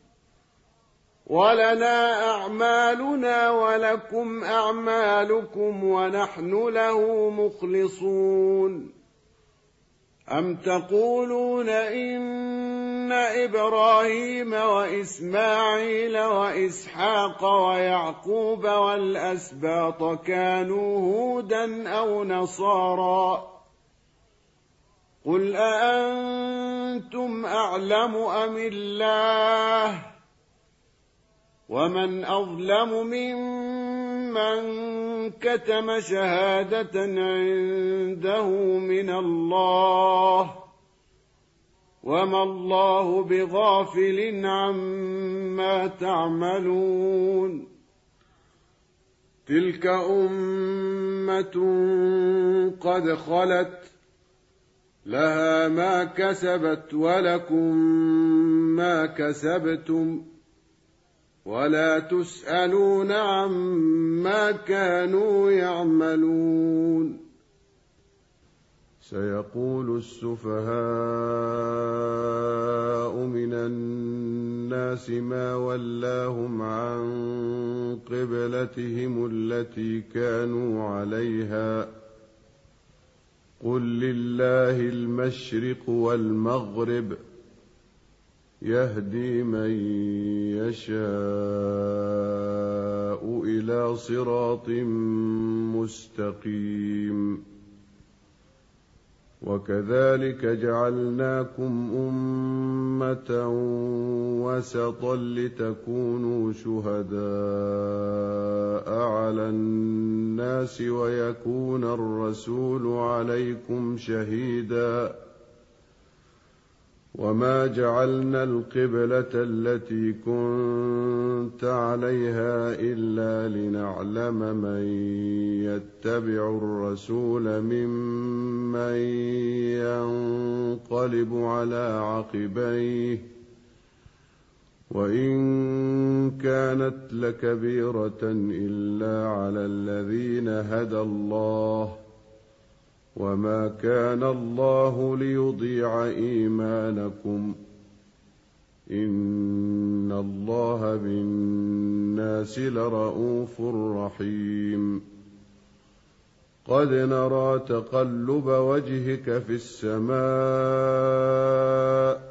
Speaker 1: ولنا أعمالنا ولكم أعمالكم ونحن له مخلصون أم تقولون إن إبراهيم وإسماعيل وإسحاق ويعقوب والأسباط كانوا هودا أو نصارى قل أأنتم أعلم أم الله ومن أظلم ممن كتم شهادة عنده من الله وما الله بغافل عما تعملون تلك أمة قد خلت لها ما كسبت ولكم ما كسبتم ولا تسألون عما كانوا يعملون
Speaker 2: سيقول السفهاء من الناس ما ولاهم عن قبلتهم التي كانوا عليها قل لله المشرق والمغرب يهدي من يشاء إلى صراط مستقيم وكذلك جعلناكم أمة وسطا لتكونوا شهداء على الناس ويكون الرسول عليكم شهيدا وما جعلنا القبلة التي كنت عليها إلا لنعلم من يتبع الرسول ممن ينقلب على عقبيه وإن كانت لكبيرة إلا على الذين هدى الله وما كان الله ليضيع إيمانكم إن الله بالناس لرءوف رحيم قد نرى تقلب وجهك في السماء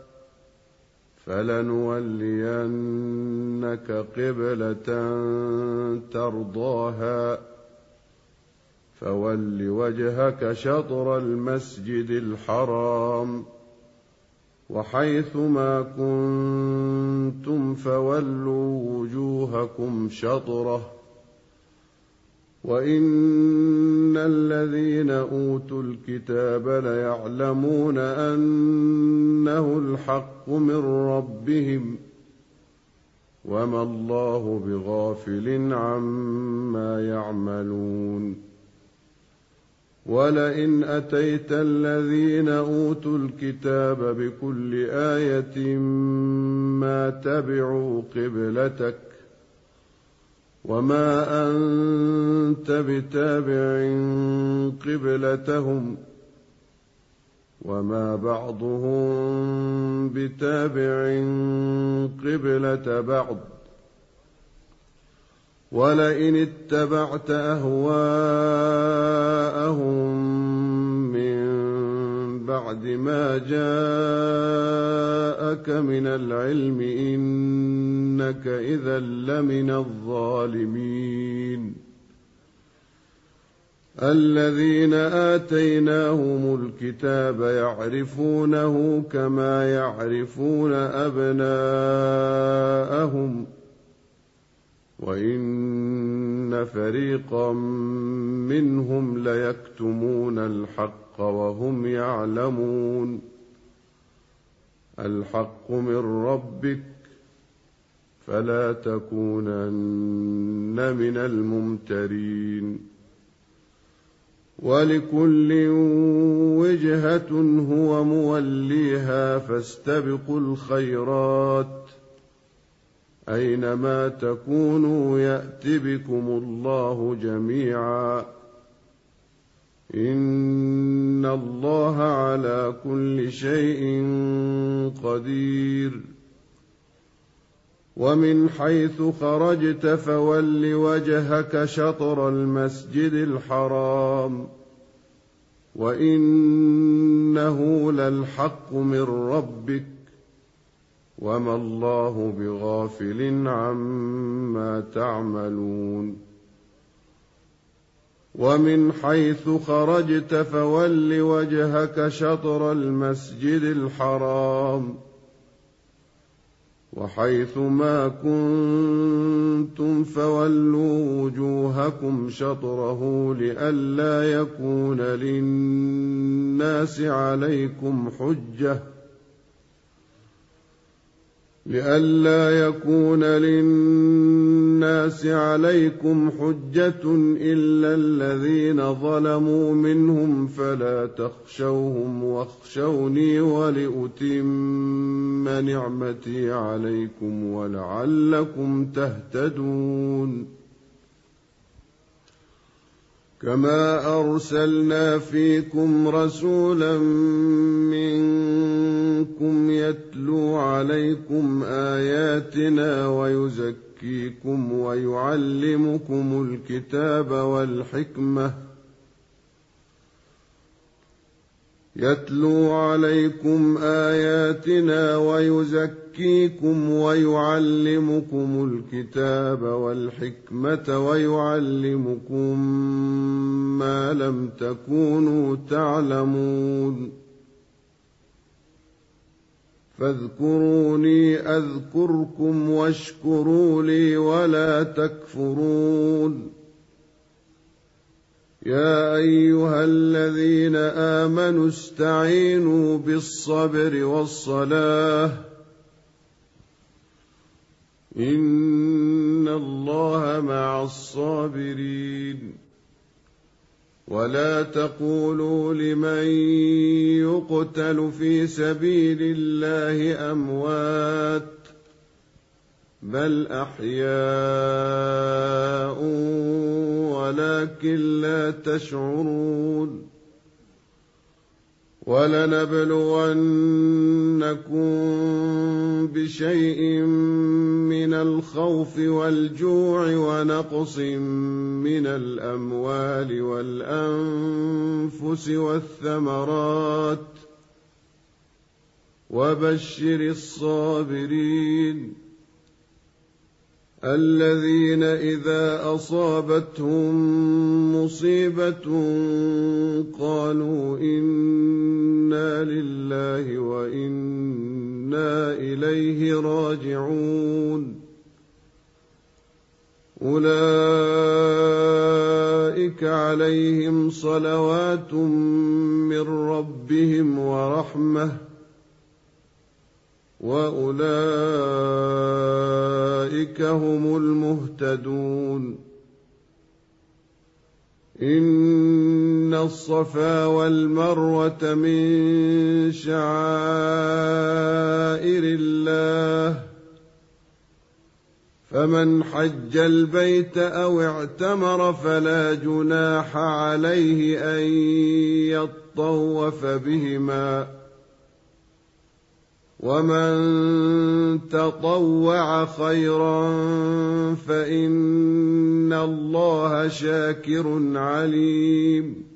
Speaker 2: فلنولينك قبلة ترضاها فول وجهك شطر المسجد الحرام وحيث ما كنتم فولوا وجوهكم شطره وإن الذين أوتوا الكتاب ليعلمون أنه الحق من ربهم وما الله بغافل عما يعملون ولئن أتيت الذين أوتوا الكتاب بكل آية ما تبعوا قبلتك وما أنت بتابع قبلتهم وما بعضهم بتابع قبلة بعض ولئن اتبعت أهواءهم من بعد ما جاءك من العلم إنك إذا لمن الظالمين الذين آتيناهم الكتاب يعرفونه كما يعرفون أبناءهم وإن فريقا منهم ليكتمون الحق وهم يعلمون. الحق من ربك فلا تكونن من الممترين. ولكل وجهة هو موليها فاستبقوا الخيرات أينما تكونوا يأت بكم الله جميعا إن الله على كل شيء قدير. ومن حيث خرجت فول وجهك شطر المسجد الحرام وإنه للحق من ربك وما الله بغافل عما تعملون. ومن حيث خرجت فول وجهك شطر المسجد الحرام وحيث ما كنتم فولوا وجوهكم شطره لئلا يكون للناس عليكم حجة لئلا يكون للناس عليكم حجة إلا الذين ظلموا منهم فلا تخشوهم واخشوني ولأتم نعمتي عليكم ولعلكم تهتدون. كما أرسلنا فيكم رسولا منكم يتلو عليكم آياتنا ويزكيكم ويعلمكم الكتاب والحكمة يتلو عليكم آياتنا ويزكيكم ويعلمكم الكتاب والحكمة ويعلمكم ما لم تكونوا تعلمون. فاذكروني أذكركم واشكروا لي ولا تكفرون. يا أيها الذين آمنوا استعينوا بالصبر والصلاة إن الله مع الصابرين. ولا تقولوا لمن يقتل في سبيل الله أموات بل أحياء ولكن لا تشعرون. ولنبلونكم بشيء من الخوف والجوع ونقص من الأموال والأنفس والثمرات وبشر الصابرين الذين إذا أصابتهم مصيبة قالوا إنا لله وإنا إليه راجعون. أولئك عليهم صلوات من ربهم ورحمة وأولئك هم المهتدون. إن الصفا والمروة من شعائر الله فمن حج البيت أو اعتمر فلا جناح عليه أن يطوف بهما ومن تطوع خيرا فإن الله شاكر عليم.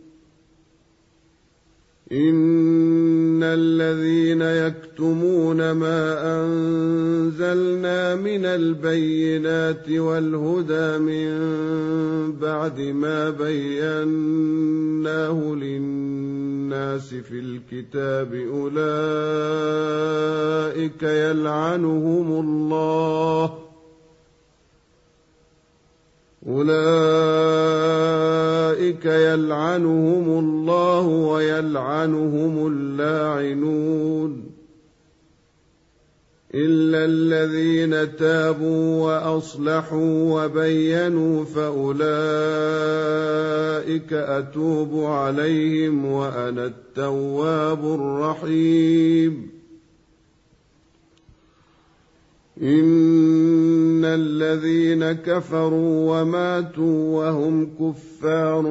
Speaker 2: إن الذين يكتمون ما أنزلنا من البينات والهدى من بعد ما بيناه للناس في الكتاب أولئك يلعنهم الله أولئك يلعنهم الله ويلعنهم اللاعنون إلا الذين تابوا وأصلحوا وبينوا فأولئك أتوب عليهم وأنا التواب الرحيم إن الذين كفروا وماتوا وهم كفار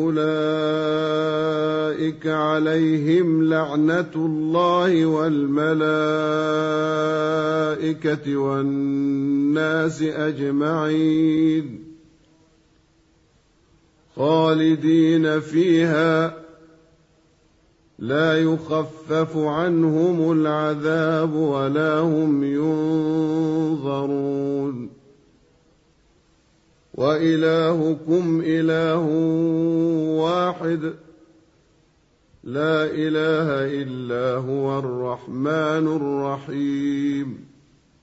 Speaker 2: أولئك عليهم لعنة الله والملائكة والناس أجمعين خالدين فيها لا يخفف عنهم العذاب ولا هم ينظرون وإلهكم إله واحد لا إله إلا هو الرحمن الرحيم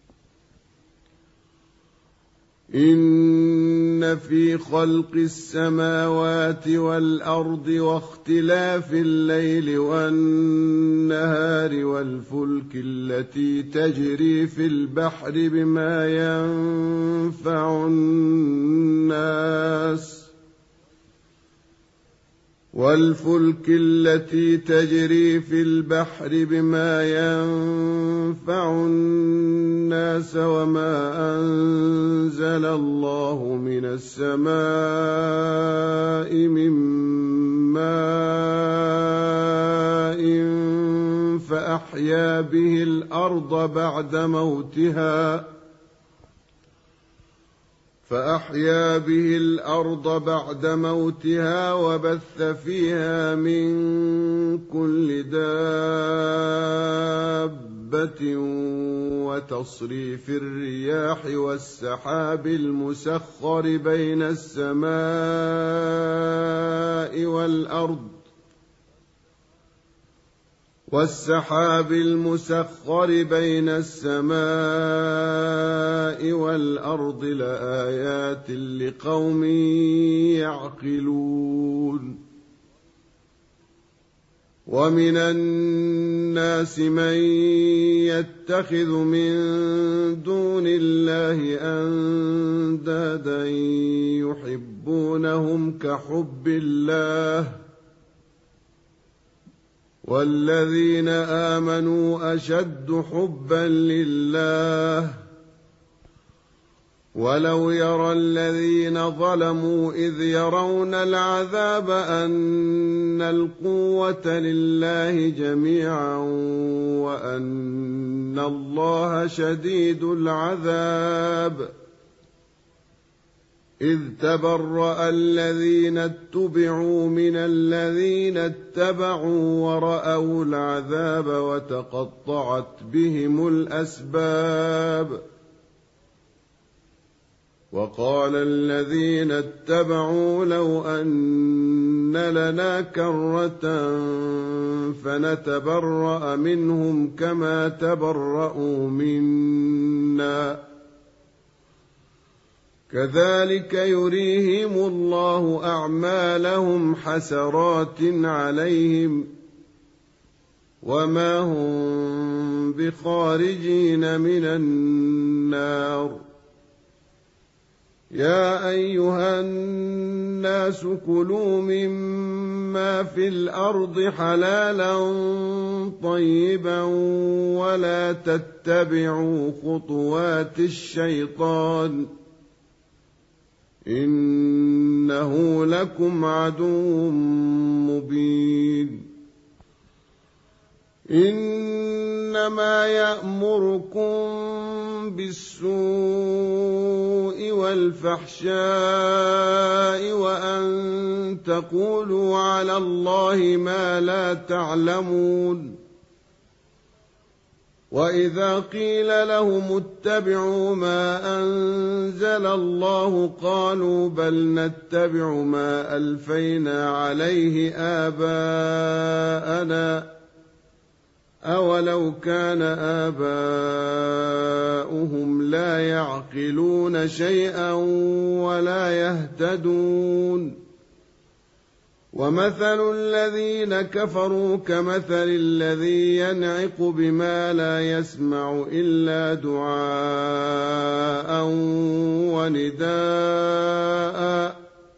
Speaker 2: إن في خلق السماوات والأرض واختلاف الليل والنهار والفلك التي تجري في البحر بما ينفع الناس والفلك التي تجري في البحر بما ينفع الناس وما أنزل الله من السماء من ماء فأحيا به الأرض بعد موتها فأحيا به الأرض بعد موتها وبث فيها من كل دابة وتصريف الرياح والسحاب المسخر بين السماء والأرض والسحاب المسخر بين السماء والأرض لآيات لقوم يعقلون ومن الناس من يتخذ من دون الله أندادا يحبونهم كحب الله والذين آمنوا أشد حبا لله ولو يرى الذين ظلموا إذ يرون العذاب أن القوة لله جميعا وأن الله شديد العذاب إذ تبرأ الذين اتبعوا من الذين اتبعوا ورأوا العذاب وتقطعت بهم الأسباب وقال الذين اتبعوا لو أن لنا كرة فنتبرأ منهم كما تبرأوا منا كذلك يريهم الله أعمالهم حسرات عليهم وما هم بخارجين من النار يا أيها الناس كلوا مما في الأرض حلالا طيبا ولا تتبعوا خطوات الشيطان إنه لكم عدو مبين إنما يأمركم بالسوء والفحشاء وأن تقولوا على الله ما لا تعلمون وإذا قيل لهم اتبعوا ما أنزل الله قالوا بل نتبع ما ألفينا عليه آباءنا أولو كان آباؤهم لا يعقلون شيئا ولا يهتدون ومثل الذين كفروا كمثل الذي ينعق بما لا يسمع إلا دعاء ونداء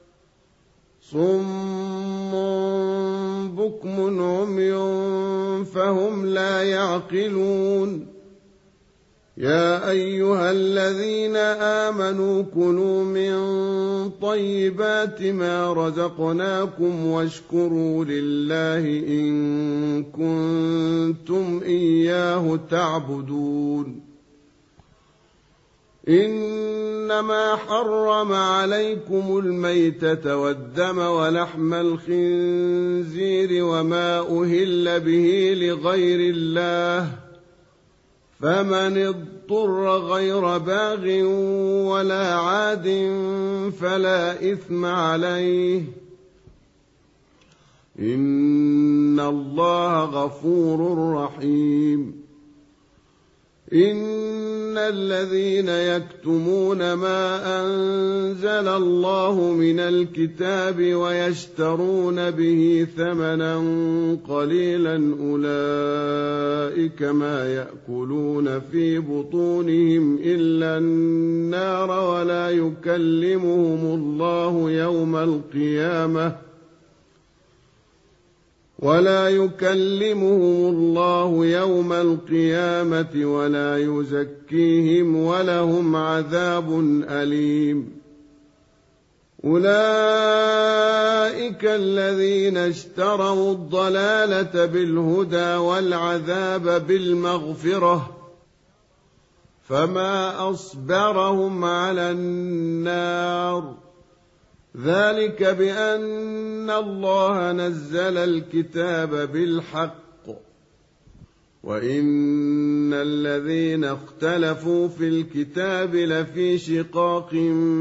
Speaker 2: صم بكم عمي فهم لا يعقلون يا أيها الذين آمنوا كلوا من طيبات ما رزقناكم واشكروا لله إن كنتم إياه تعبدون إنما حرم عليكم الميتة والدم ولحم الخنزير وما أهل به لغير الله فمن اضطر غير باغ ولا عاد فلا إثم عليه إن الله غفور رحيم إن الذين يكتمون ما أنزل الله من الكتاب ويشترون به ثمنا قليلا أولئك ما يأكلون في بطونهم إلا النار ولا يكلمهم الله يوم القيامة ولا يكلمهم الله يوم القيامة ولا يزكيهم ولهم عذاب أليم أولئك الذين اشتروا الضلالة بالهدى والعذاب بالمغفرة فما أصبرهم على النار ذلك بأن الله نزل الكتاب بالحق وإن الذين اختلفوا في الكتاب لفي شقاق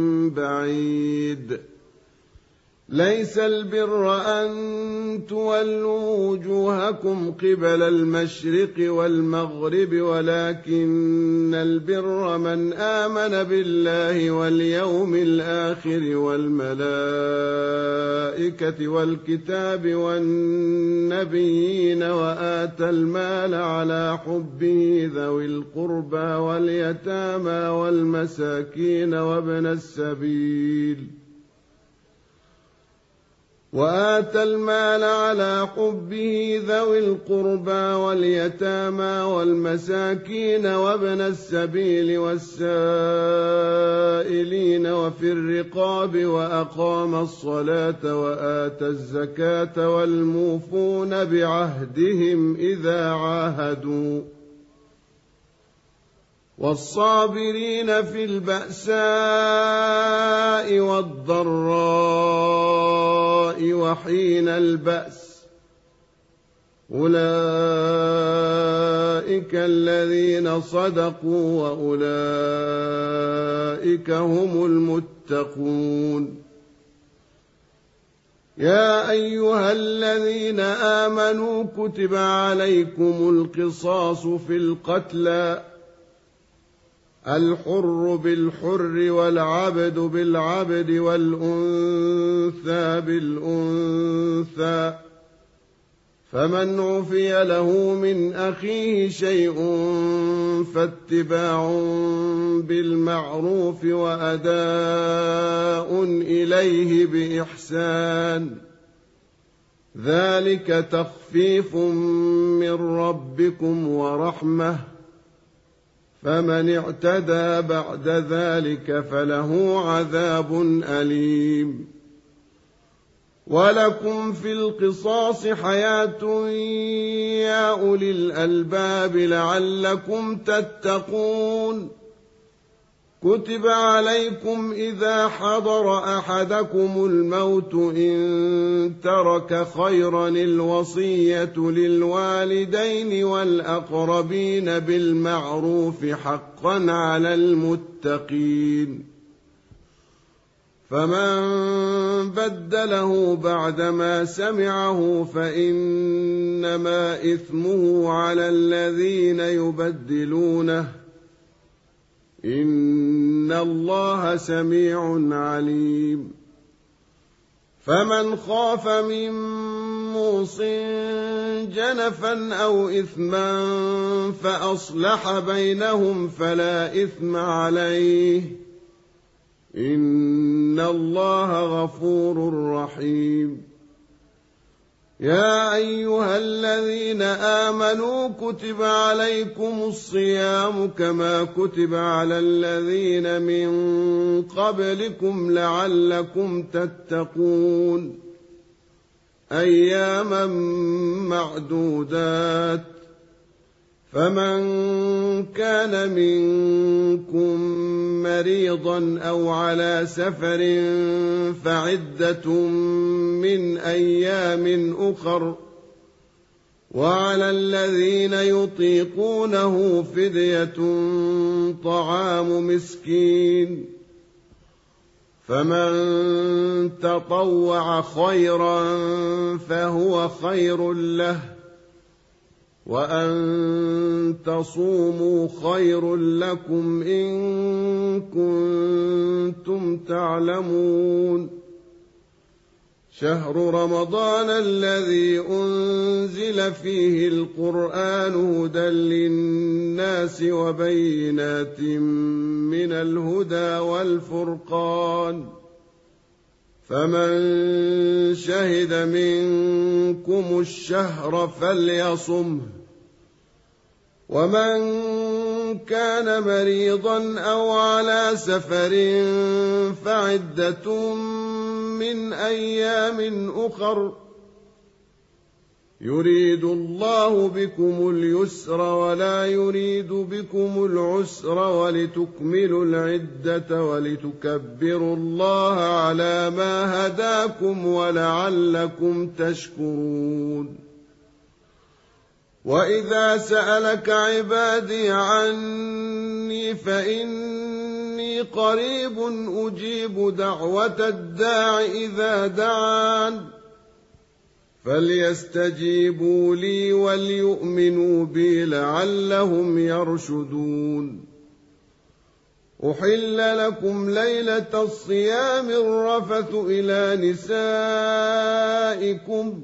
Speaker 2: بعيد ليس البر أن تولوا وجوهكم قبل المشرق والمغرب ولكن البر من آمن بالله واليوم الآخر والملائكة والكتاب والنبيين وآتى المال على حبه ذوي القربى واليتامى والمساكين وابن السبيل وآتى المال على حبه ذوي القربى واليتامى والمساكين وابن السبيل والسائلين وفي الرقاب وأقام الصلاة وآتى الزكاة والموفون بعهدهم إذا عاهدوا والصابرين في البأساء والضراء وحين البأس أولئك الذين صدقوا وأولئك هم المتقون يا أيها الذين آمنوا كتب عليكم القصاص في القتلى الحر بالحر والعبد بالعبد والأنثى بالأنثى فمن عفي له من أخيه شيء فاتباع بالمعروف وأداء إليه بإحسان ذلك تخفيف من ربكم ورحمة فمن اعتدى بعد ذلك فله عذاب أليم ولكم في القصاص حياة يا أولي الألباب لعلكم تتقون كتب عليكم إذا حضر أحدكم الموت إن ترك خيرا الوصية للوالدين والأقربين بالمعروف حقا على المتقين فمن بدله بعدما سمعه فإنما إثمه على الذين يبدلونه إن الله سميع عليم فمن خاف من موص جنفا أو إثما فأصلح بينهم فلا إثم عليه إن الله غفور رحيم يا أيها الذين آمنوا كتب عليكم الصيام كما كتب على الذين من قبلكم لعلكم تتقون أياما معدودات فمن كان منكم مريضا أو على سفر فعدة من أيام أخر وعلى الذين يطيقونه فدية طعام مسكين فمن تطوع خيرا فهو خير له وأن تصوموا خير لكم إن كنتم تعلمون شهر رمضان الذي أنزل فيه القرآن هدى للناس وبينات من الهدى والفرقان فمن شهد منكم الشهر فليصمه ومن كان مريضا أو على سفر فعدة من أيام أخر يريد الله بكم اليسر ولا يريد بكم العسر ولتكملوا العدة ولتكبروا الله على ما هداكم ولعلكم تشكرون وإذا سألك عبادي عني فإني قريب أجيب دعوة الداع إذا دعان فليستجيبوا لي وليؤمنوا بي لعلهم يرشدون أحل لكم ليلة الصيام الرفث إلى نسائكم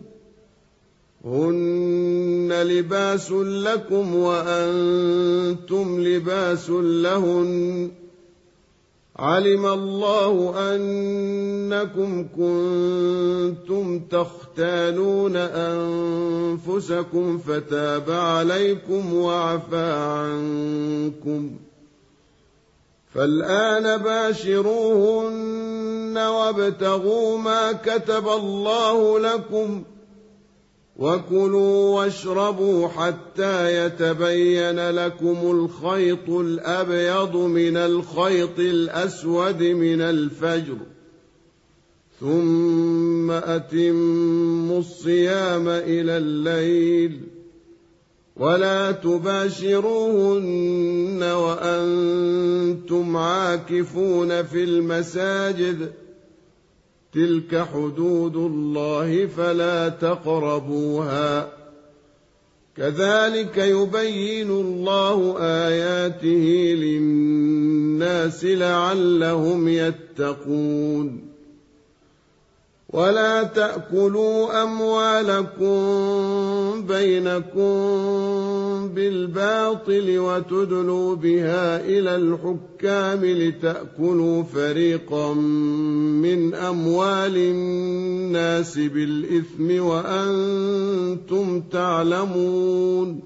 Speaker 2: هن لباس لكم وأنتم لباس لهن علم الله أنكم كنتم تختانون أنفسكم فتاب عليكم وعفى عنكم فالآن باشروهن وابتغوا ما كتب الله لكم وكلوا واشربوا حتى يتبين لكم الخيط الأبيض من الخيط الأسود من الفجر ثم أتموا الصيام إلى الليل ولا تباشروهن وأنتم عاكفون في المساجد تلك حدود الله فلا تقربوها كذلك يبين الله آياته للناس لعلهم يتقون ولا تأكلوا أموالكم بينكم بالباطل وتدلوا بها إلى الحكام لتأكلوا فريقا من أموال الناس بالإثم وأنتم تعلمون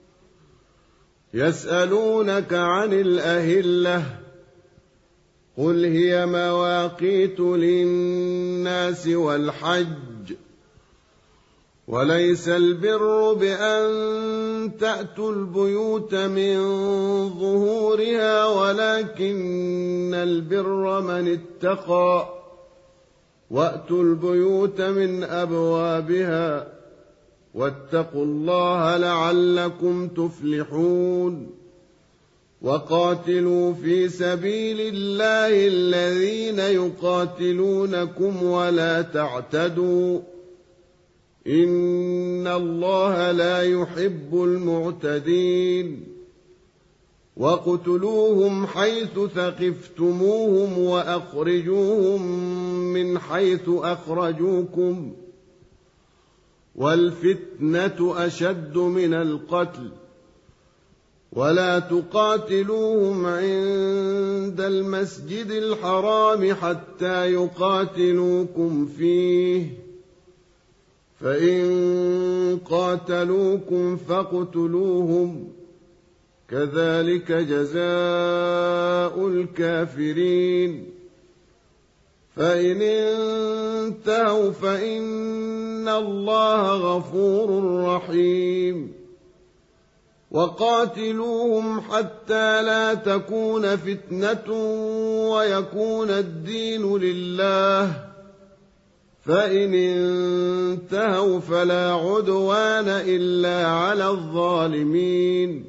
Speaker 2: يسألونك عن الأهلة قل هي مواقيت للناس والحج وليس البر بأن تأتوا البيوت من ظهورها ولكن البر من اتقى وأتوا البيوت من أبوابها واتقوا الله لعلكم تفلحون وقاتلوا في سبيل الله الذين يقاتلونكم ولا تعتدوا إن الله لا يحب المعتدين واقتلوهم حيث ثقفتموهم وأخرجوهم من حيث أخرجوكم والفتنة أشد من القتل ولا تقاتلوهم عند المسجد الحرام حتى يقاتلوكم فيه فإن قاتلوكم فاقتلوهم كذلك جزاء الكافرين فإن انتهوا فإن الله غفور رحيم وقاتلوهم حتى لا تكون فتنة ويكون الدين لله فإن انتهوا فلا عدوان إلا على الظالمين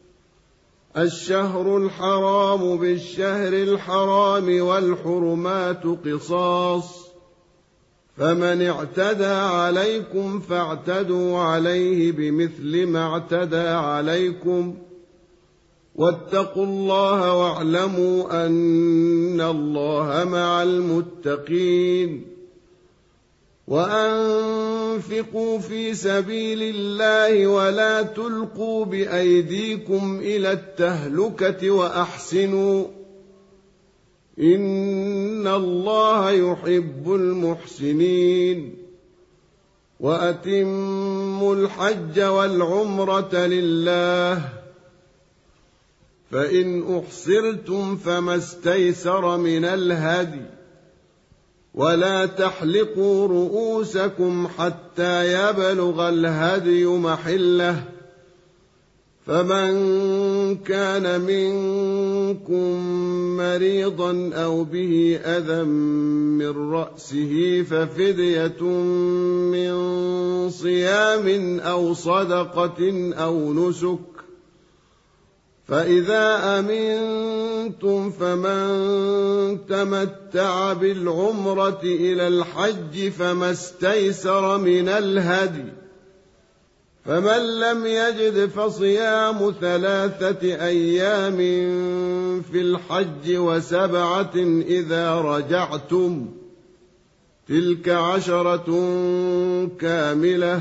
Speaker 2: الشهر الحرام بالشهر الحرام والحرمات قصاص فمن اعتدى عليكم فاعتدوا عليه بمثل ما اعتدى عليكم واتقوا الله واعلموا أن الله مع المتقين وأنفقوا في سبيل الله ولا تلقوا بأيديكم إلى التهلكة وأحسنوا إن الله يحب المحسنين وأتموا الحج والعمرة لله فإن أحصرتم فما استيسر من الهدي ولا تحلقوا رؤوسكم حتى يبلغ الهدي محله فمن كان منكم مريضا أو به أذى من رأسه ففدية من صيام أو صدقة أو نسك فإذا أمنتم فمن تمتع بالعمرة إلى الحج فما استيسر من الهدي فمن لم يجد فصيام ثلاثة أيام في الحج وسبعة إذا رجعتم تلك عشرة كاملة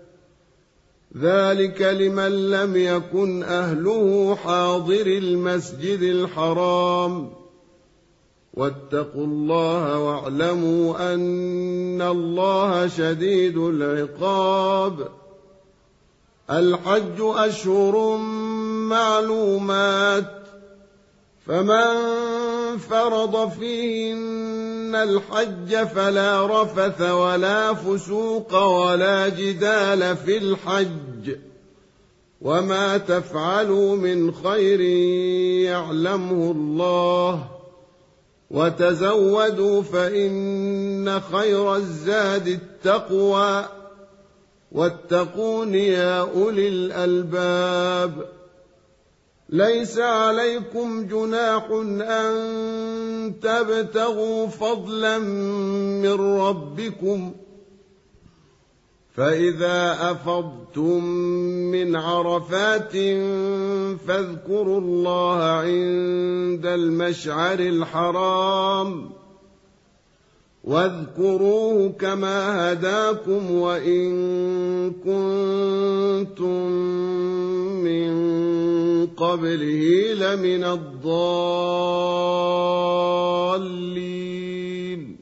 Speaker 2: ذلك لمن لم يكن أهله حاضر المسجد الحرام واتقوا الله واعلموا أن الله شديد العقاب الحج أشهر معلومات فمن فرض فيهن الحج فلا رفث ولا فسوق ولا جدال في الحج وما تفعلوا من خير يعلمه الله وتزودوا فإن خير الزاد التقوى واتقون يا أولي الألباب ليس عليكم جناح أن تبتغوا فضلا من ربكم فإذا أفضتم من عرفات فاذكروا الله عند المشعر الحرام واذكروه كما هداكم وإن كنتم من قبله لمن الضالين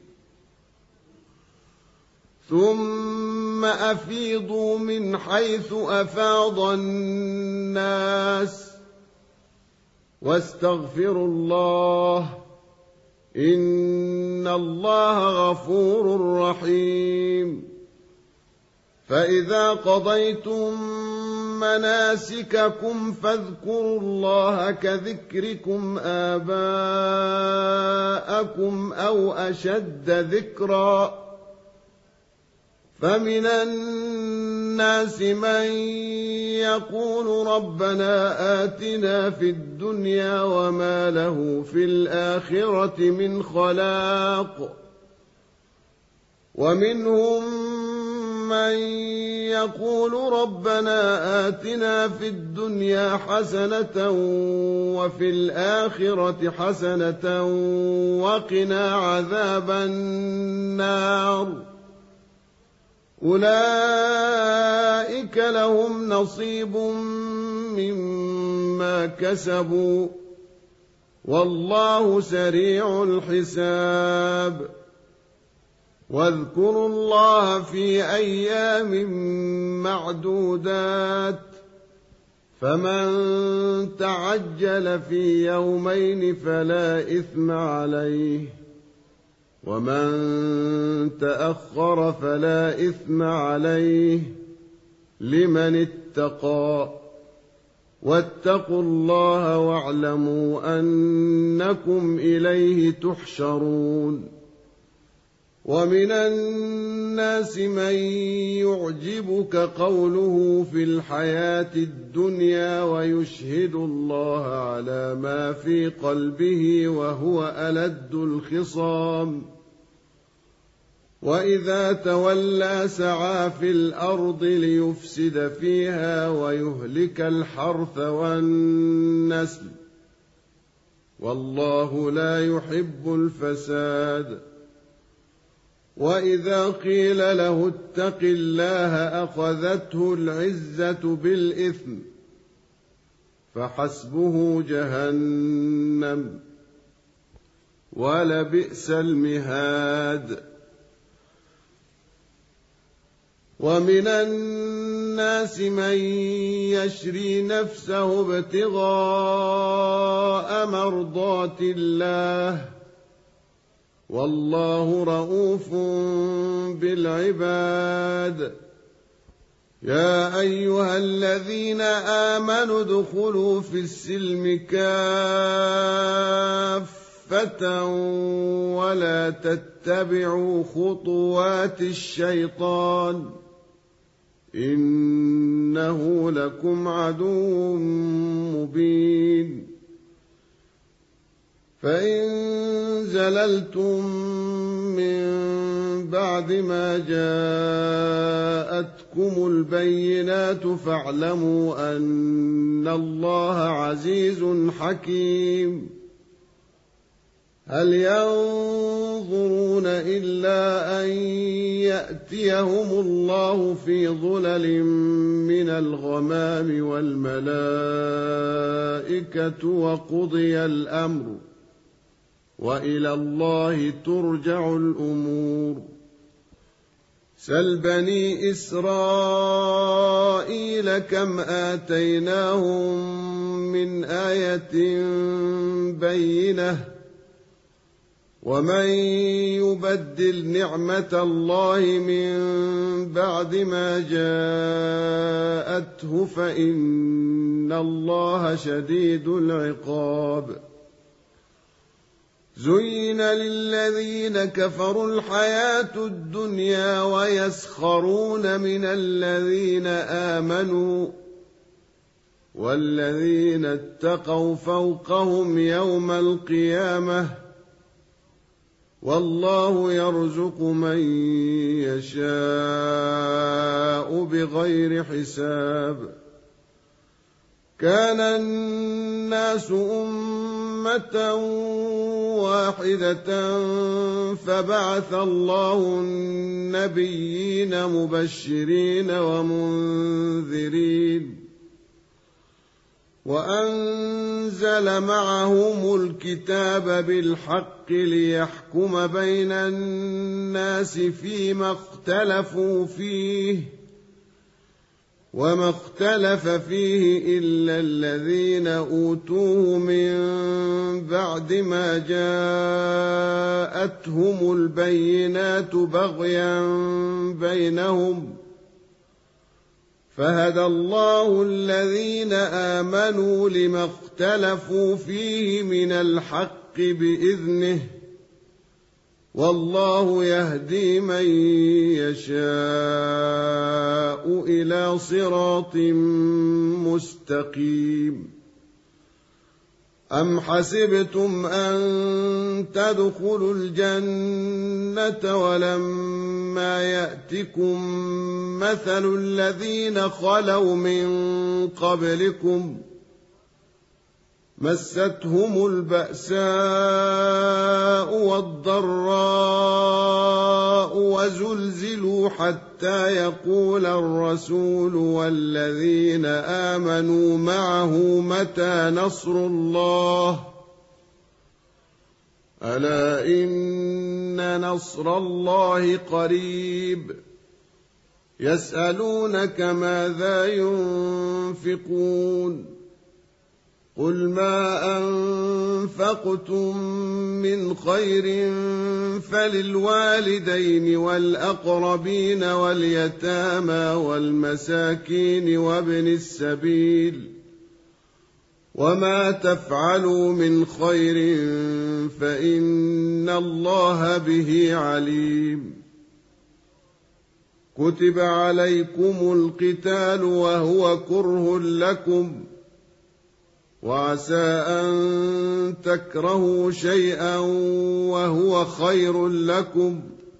Speaker 2: ثم أفيضوا من حيث أفاض الناس واستغفروا الله إن الله غفور رحيم فإذا قضيتم مناسككم فاذكروا الله كذكركم آباءكم أو أشد ذكرا فمن الناس من يقول ربنا آتنا في الدنيا وما له في الآخرة من خلاق ومنهم من يقول ربنا آتنا في الدنيا حسنة وفي الآخرة حسنة وقنا عذاب النار أولئك لهم نصيب مما كسبوا والله سريع الحساب واذكروا الله في أيام معدودات فمن تعجل في يومين فلا إثم عليه ومن تأخر فلا إثم عليه لمن اتقى واتقوا الله واعلموا أنكم إليه تحشرون ومن الناس من يعجبك قوله في الحياة الدنيا ويشهد الله على ما في قلبه وهو ألد الخصام وإذا تولى سعى في الأرض ليفسد فيها ويهلك الحرث والنسل والله لا يحب الفساد وإذا قيل له اتق الله أخذته العزة بالإثم فحسبه جهنم ولبئس المهاد ومن الناس من يشري نفسه ابتغاء مرضات الله والله رؤوف بالعباد يا أيها الذين آمنوا ادخلوا في السلم كافة ولا تتبعوا خطوات الشيطان إنه لكم عدو مبين فإن زللتم من بعد ما جاءتكم البينات فاعلموا أن الله عزيز حكيم هل ينظرون إلا أن يأتيهم الله في ظلل من الغمام والملائكة وقضي الأمر وإلى الله ترجع الأمور سل بني إسرائيل كم آتيناهم من آية بينة ومن يبدل نعمة الله من بعد ما جاءته فإن الله شديد العقاب زين للذين كفروا الحياة الدنيا ويسخرون من الذين آمنوا والذين اتقوا فوقهم يوم القيامة والله يرزق من يشاء بغير حساب كان الناس أمة واحدة فبعث الله النبيين مبشرين ومنذرين وأنزل معهم الكتاب بالحق ليحكم بين الناس فيما اختلفوا فيه وما اختلف فيه إلا الذين أوتوه من بعد ما جاءتهم البينات بغيا بينهم فهدى الله الذين آمنوا لما اختلفوا فيه من الحق بإذنه والله يهدي من يشاء إلى صراط مستقيم. أم حسبتم أن تدخلوا الجنة ولما يأتكم مثل الذين خلوا من قبلكم مستهم البأساء والضراء وزلزلوا حتى يقول الرسول والذين آمنوا معه متى نصر الله ألا إن نصر الله قريب. يسألونك ماذا ينفقون قل ما أنفقتم من خير فللوالدين والأقربين واليتامى والمساكين وابن السبيل وما تفعلوا من خير فإن الله به عليم. كتب عليكم القتال وهو كره لكم وعسى أن تكرهوا شيئا وهو خير لكم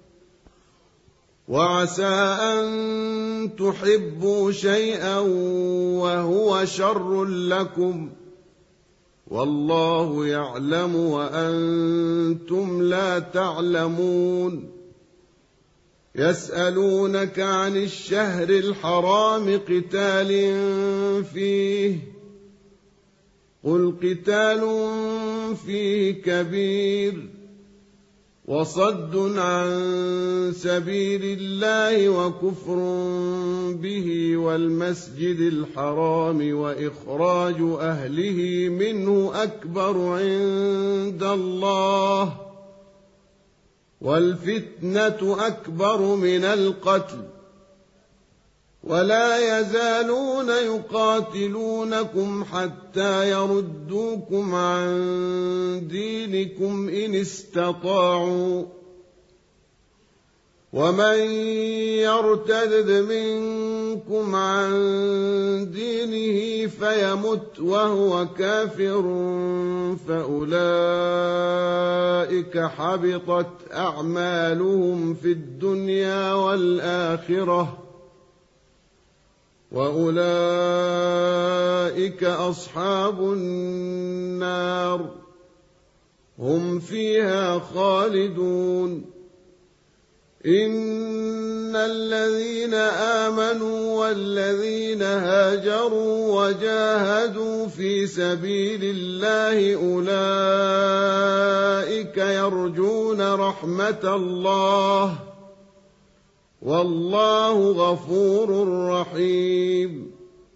Speaker 2: وعسى أن تحبوا شيئا وهو شر لكم والله يعلم وأنتم لا تعلمون. يسألونك عن الشهر الحرام قتال فيه قل قتال فيه كبير وصد عن سبيل الله وكفر به والمسجد الحرام وإخراج أهله منه أكبر عند الله والفتنة أكبر من القتل ولا يزالون يقاتلونكم حتى يردوكم عن دينكم إن استطاعوا ومن يرتد منكم عن دينه فيمت وهو كافر فأولئك حبطت أعمالهم في الدنيا والآخرة وأولئك أصحاب النار هم فيها خالدون. إن الذين آمنوا والذين هاجروا وجاهدوا في سبيل الله أولئك يرجون رحمة الله والله غفور رحيم.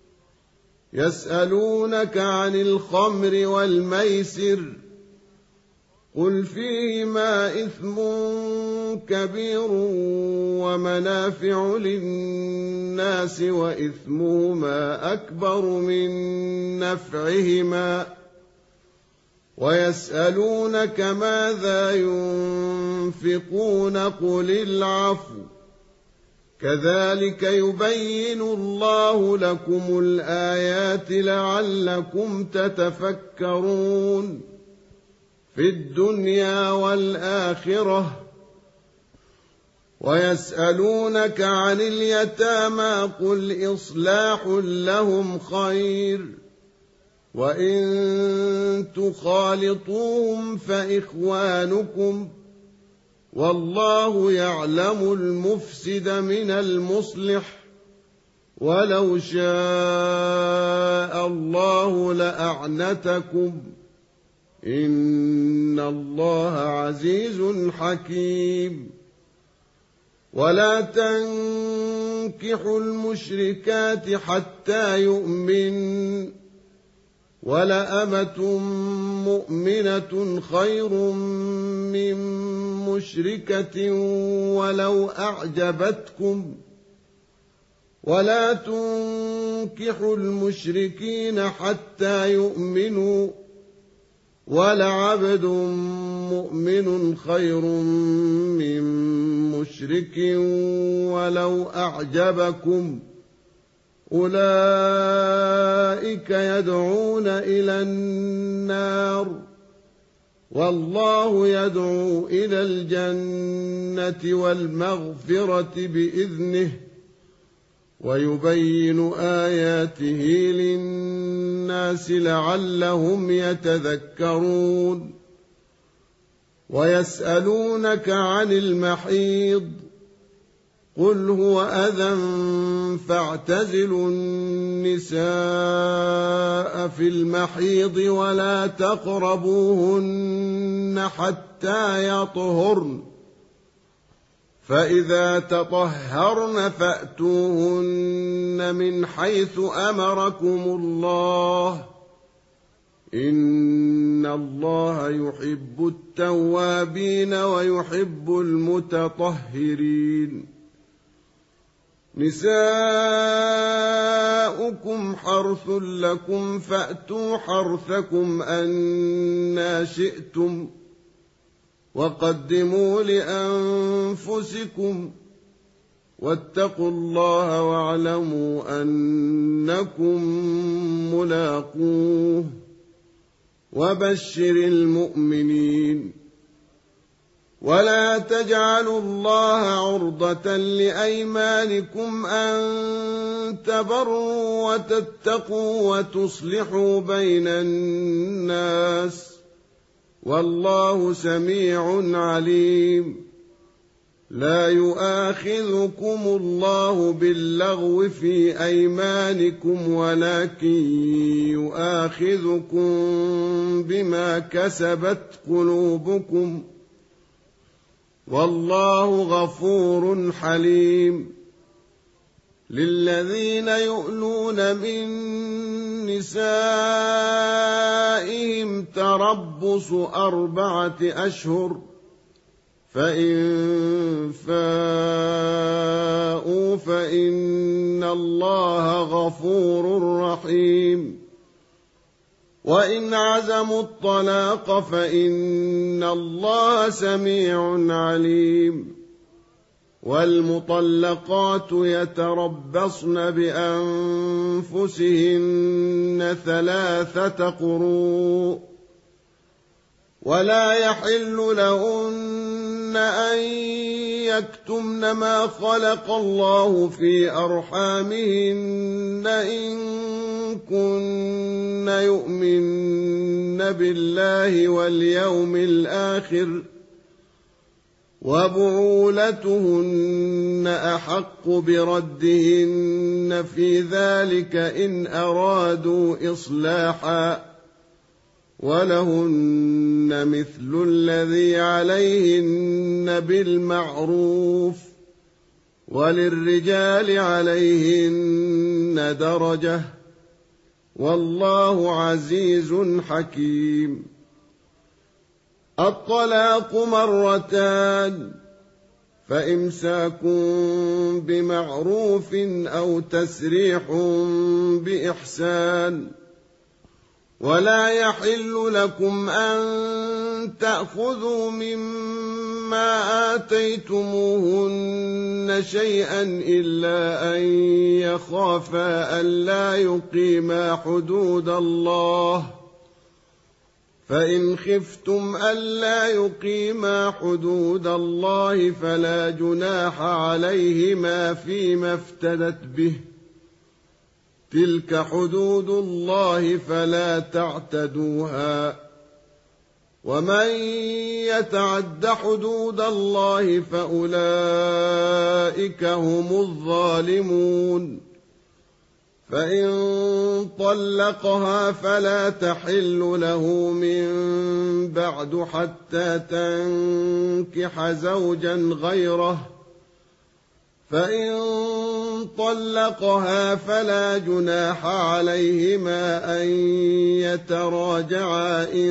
Speaker 2: يسألونك عن الخمر والميسر قل فيهما إثم كبير ومنافع للناس وإثمهما أكبر من نفعهما ويسألونك ماذا ينفقون قل العفو كذلك يبين الله لكم الآيات لعلكم تتفكرون في الدنيا والآخرة. ويسألونك عن اليتامى قل إصلاح لهم خير وإن تخالطوهم فإخوانكم والله يعلم المفسد من المصلح ولو شاء الله لأعنتكم إن الله عزيز حكيم. ولا تنكحوا المشركات حتى يؤمن ولأمة مؤمنة خير من مشركة ولو أعجبتكم ولا تنكحوا المشركين حتى يؤمنوا ولعبد مؤمن خير من مشرك ولو أعجبكم أولئك يدعون إلى النار والله يدعو إلى الجنة والمغفرة بإذنه ويبين آياته للناس لعلهم يتذكرون ويسألونك عن المحيض قل هو أذى فاعتزلوا النساء في المحيض ولا تقربوهن حتى يطهرن فإذا تطهرن فأتوهن من حيث أمركم الله إن الله يحب التوابين ويحب المتطهرين نساؤكم حرث لكم فأتوا حرثكم أنى شئتم وقدموا لأنفسكم واتقوا الله واعلموا أنكم ملاقوه وبشر المؤمنين ولا تجعلوا الله عرضة لأيمانكم أن تبروا وتتقوا وتصلحوا بين الناس والله سميع عليم لا يؤاخذكم الله باللغو في أيمانكم ولكن يؤاخذكم بما كسبت قلوبكم والله غفور حليم للذين يؤلون من نسائهم تربص أربعة أشهر فإن فاءوا فإن الله غفور رحيم وإن عزموا الطلاق فإن الله سميع عليم والمطلقات يتربصن بأنفسهن ثلاثة قروء ولا يحل لهن أن يكتمن ما خلق الله في أرحامهن إن كن يؤمن بالله واليوم الآخر وبعولتهن أحق بردهن في ذلك إن أرادوا إصلاحا ولهن مثل الذي عليهن بالمعروف وللرجال عليهن درجة والله عزيز حكيم الطلاق مرتان فإمساك بمعروف أو تسريح بإحسان ولا يحل لكم أن تأخذوا مما آتيتموهن شيئا إلا أن يخافا ألا يقيما حدود الله فإن خفتم ألا يقيما حدود الله فلا جناح عليهما فيما افتدت به تلك حدود الله فلا تعتدوها ومن يتعد حدود الله فأولئك هم الظالمون فإن طلقها فلا تحل له من بعد حتى تنكح زوجا غيره فإن طلقها فلا جناح عليهما أن يتراجعا إن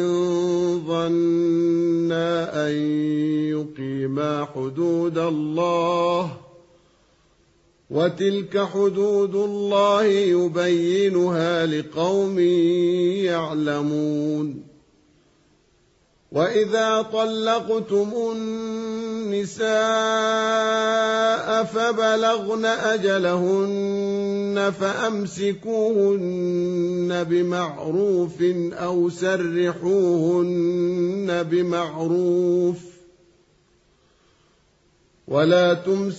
Speaker 2: ظنا أن يقيما حدود الله وتلك حدود الله يبينها لقوم يعلمون وإذا طلقتم النساء فبلغن أجلهن فأمسكوهن بمعروف أو سرحوهن بمعروف ولا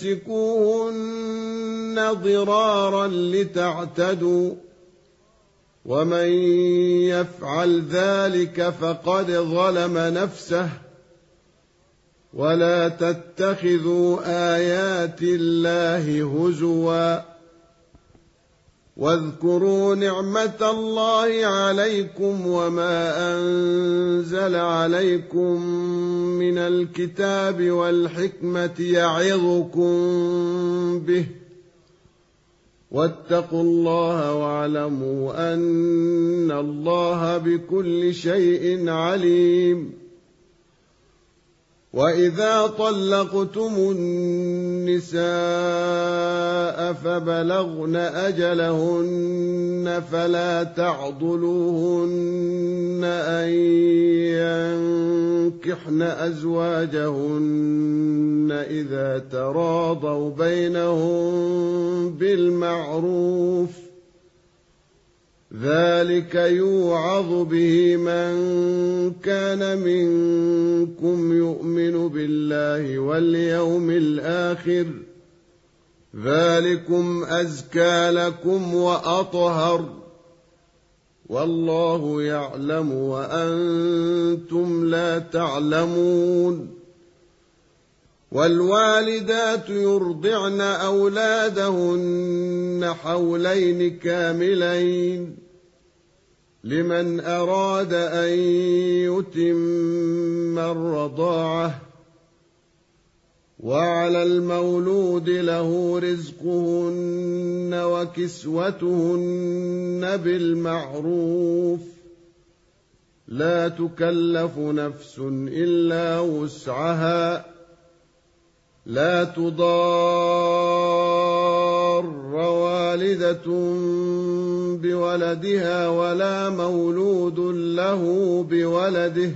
Speaker 2: تمسكوهن ضرارا لتعتدوا ومن يفعل ذلك فقد ظلم نفسه ولا تتخذوا آيات الله هزوا واذكروا نعمة الله عليكم وما أنزل عليكم من الكتاب والحكمة يعظكم به واتقوا الله واعلموا أن الله بكل شيء عليم وإذا طلقتم النساء فبلغن أجلهن فلا تعضلوهن أن ينكحن أزواجهن إذا تراضوا بينهم بالمعروف ذلك يوعظ به من كان منكم يؤمن بالله واليوم الآخر ذلكم أزكى لكم وأطهر والله يعلم وأنتم لا تعلمون والوالدات يرضعن أولادهن حولين كاملين لمن أراد أن يتم الرضاعة وعلى المولود له رزقهن وكسوتهن بالمعروف لا تكلف نفس إلا وسعها لا تضار والدة بولدها ولا مولود له بولده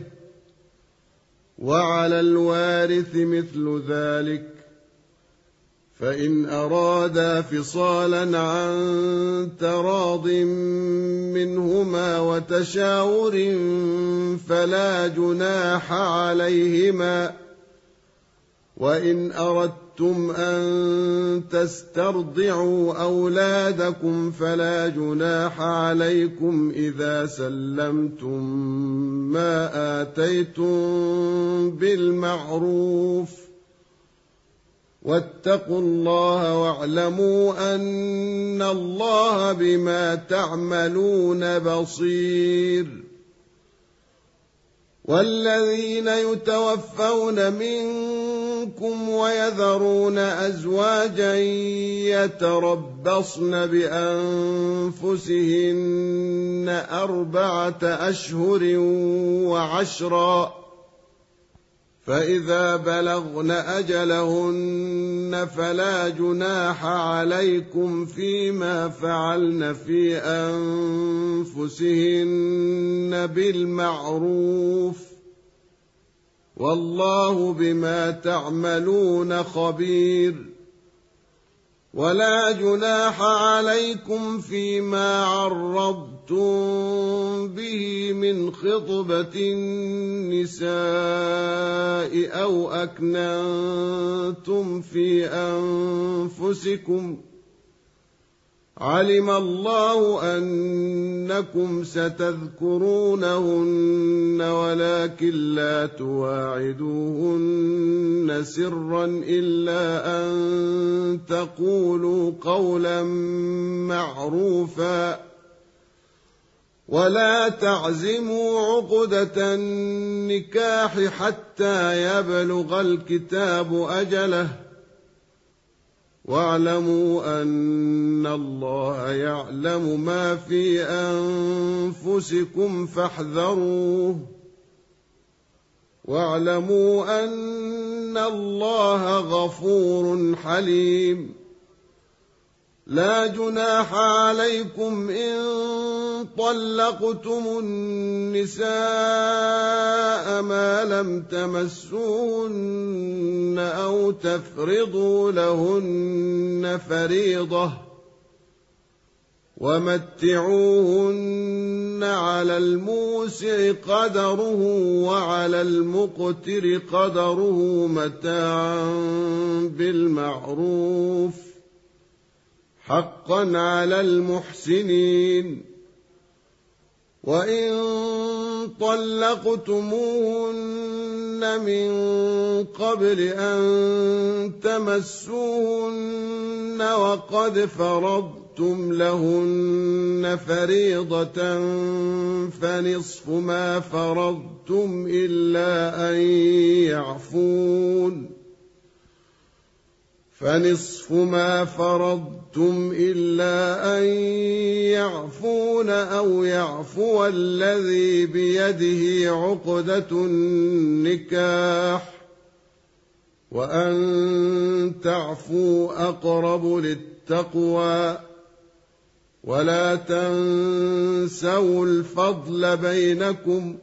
Speaker 2: وعلى الوارث مثل ذلك فإن أرادا فصالا عن تراض منهما وتشاور فلا جناح عليهما وإن أردتم أن تسترضعوا أولادكم فلا جناح عليكم إذا سلمتم ما آتيتم بالمعروف واتقوا الله واعلموا أن الله بما تعملون بصير والذين يتوفون منكم ويذرون أزواجا يتربصن بأنفسهن أربعة أشهر وعشرا فإذا بلغن أجلهن فلا جناح عليكم فيما فعلن في أنفسهن بالمعروف والله بما تعملون خبير ولا جناح عليكم فيما عرضتم به من خطبة النساء أو أكننتم في أنفسكم علم الله أنكم ستذكرونهن ولكن لا تواعدوهن سرا إلا أن تقولوا قولا معروفا ولا تعزموا عقدة النكاح حتى يبلغ الكتاب أجله واعلموا أن الله يعلم ما في أنفسكم فاحذروه واعلموا أن الله غفور حليم لا جناح عليكم إن طلقتم النساء ما لم تمسوهن أو تفرضوا لهن فريضة ومتعوهن على الموسع قدره وعلى المقتر قدره متاعا بالمعروف حقا على المحسنين. وإن طلقتموهن من قبل أن تمسوهن وقد فرضتم لهن فريضة فنصف ما فرضتم إلا أن يعفون فنصف ما فرضتم إلا أن يعفون أو يعفو الذي بيده عقدة النكاح وأن تعفوا أقرب للتقوى ولا تنسوا الفضل بينكم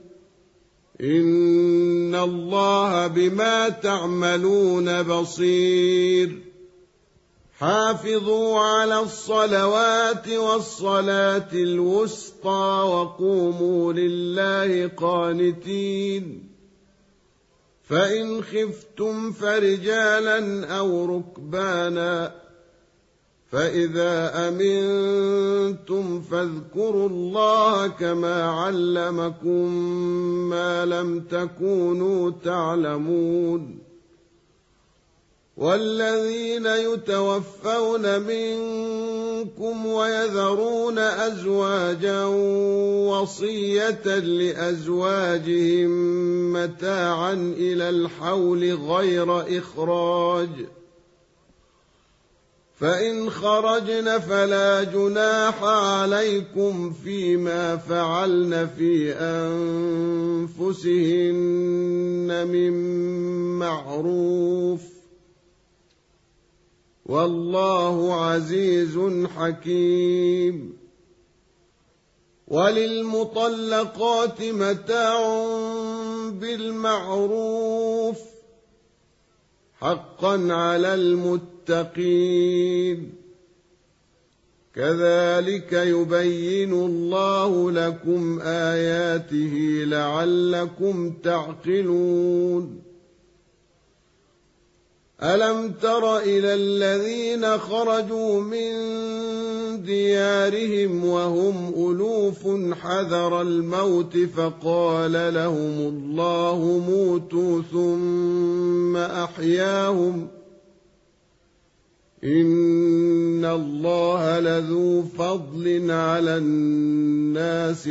Speaker 2: إن الله بما تعملون بصير. حافظوا على الصلوات والصلاة الوسطى وقوموا لله قانتين. فإن خفتم فرجالا أو ركبانا فإذا أمنتم فاذكروا الله كما علمكم ما لم تكونوا تعلمون. والذين يتوفون منكم ويذرون أزواجا وصية لأزواجهم متاعا إلى الحول غير إخراج فإن خرجن فلا جناح عليكم فيما فعلن في أنفسهن من معروف والله عزيز حكيم. وللمطلقات متاع بالمعروف حقا على المتقين. كذلك يبين الله لكم آياته لعلكم تعقلون. ألم تر إلى الذين خرجوا من ديارهم وهم ألوف حذر الموت فقال لهم الله موتوا ثم أحياهم إن الله لذو فضل على الناس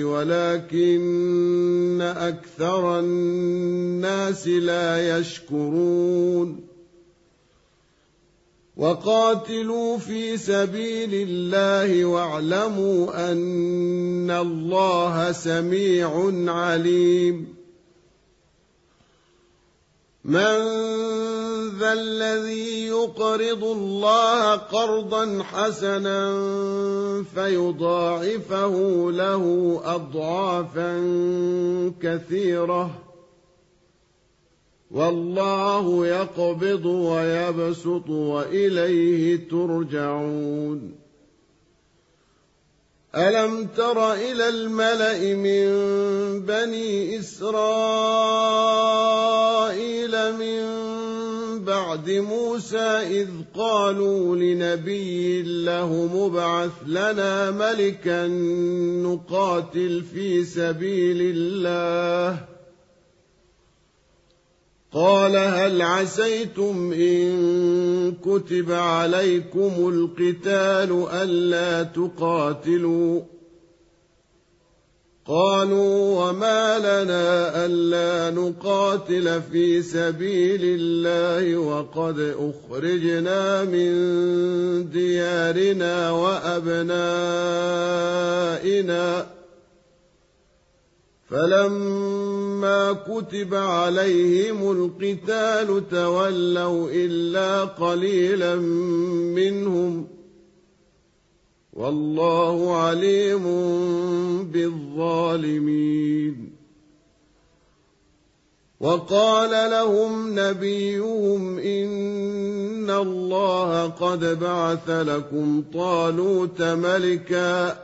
Speaker 2: ولكن أكثر الناس لا يشكرون. وقاتلوا في سبيل الله واعلموا أن الله سميع عليم. من ذا الذي يقرض الله قرضا حسنا فيضاعفه له أضعافا كثيرة والله يقبض ويبسط وإليه ترجعون. ألم تر إلى الملأ من بني إسرائيل من بعد موسى إذ قالوا لنبي له مبعث لنا ملكا نقاتل في سبيل الله قال هل عسيتم إن كتب عليكم القتال ألا تقاتلوا قالوا وما لنا ألا نقاتل في سبيل الله وقد أخرجنا من ديارنا وأبنائنا فلما كتب عليهم القتال تولوا إلا قليلا منهم والله عليم بالظالمين. وقال لهم نبيهم إن الله قد بعث لكم طالوت ملكا.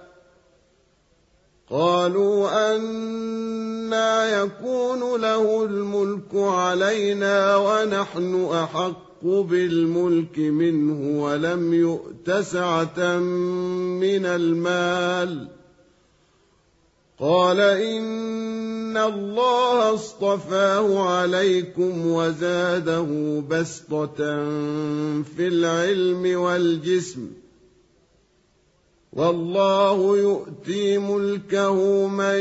Speaker 2: قالوا أنى يكون له الملك علينا ونحن أحق بالملك منه ولم يؤت سعة من المال. قال إن الله اصطفاه عليكم وزاده بسطة في العلم والجسم والله يؤتي ملكه من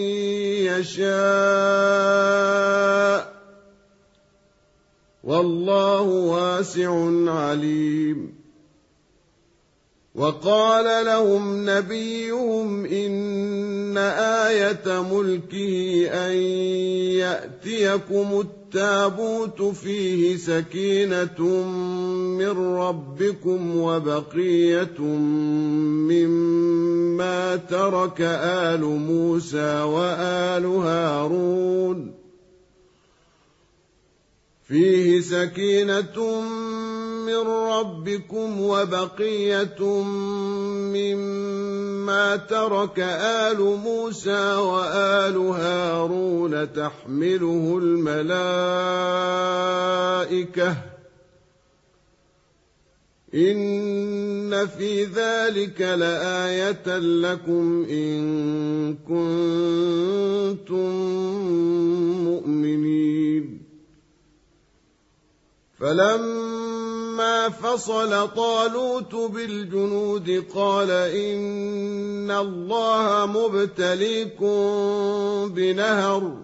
Speaker 2: يشاء والله واسع عليم. وقال لهم نبيهم إن آية ملكه أن يأتيكم التابوت فيه سكينة من ربكم وبقية مما ترك آل موسى وآل هارون فيه سكينة من ربكم وبقية مما ترك آل موسى وآل هارون تحمله الملائكة إن في ذلك لآية لكم إن كنتم مؤمنين. فلما فصل طالوت بالجنود قال إن الله مبتليكم بنهر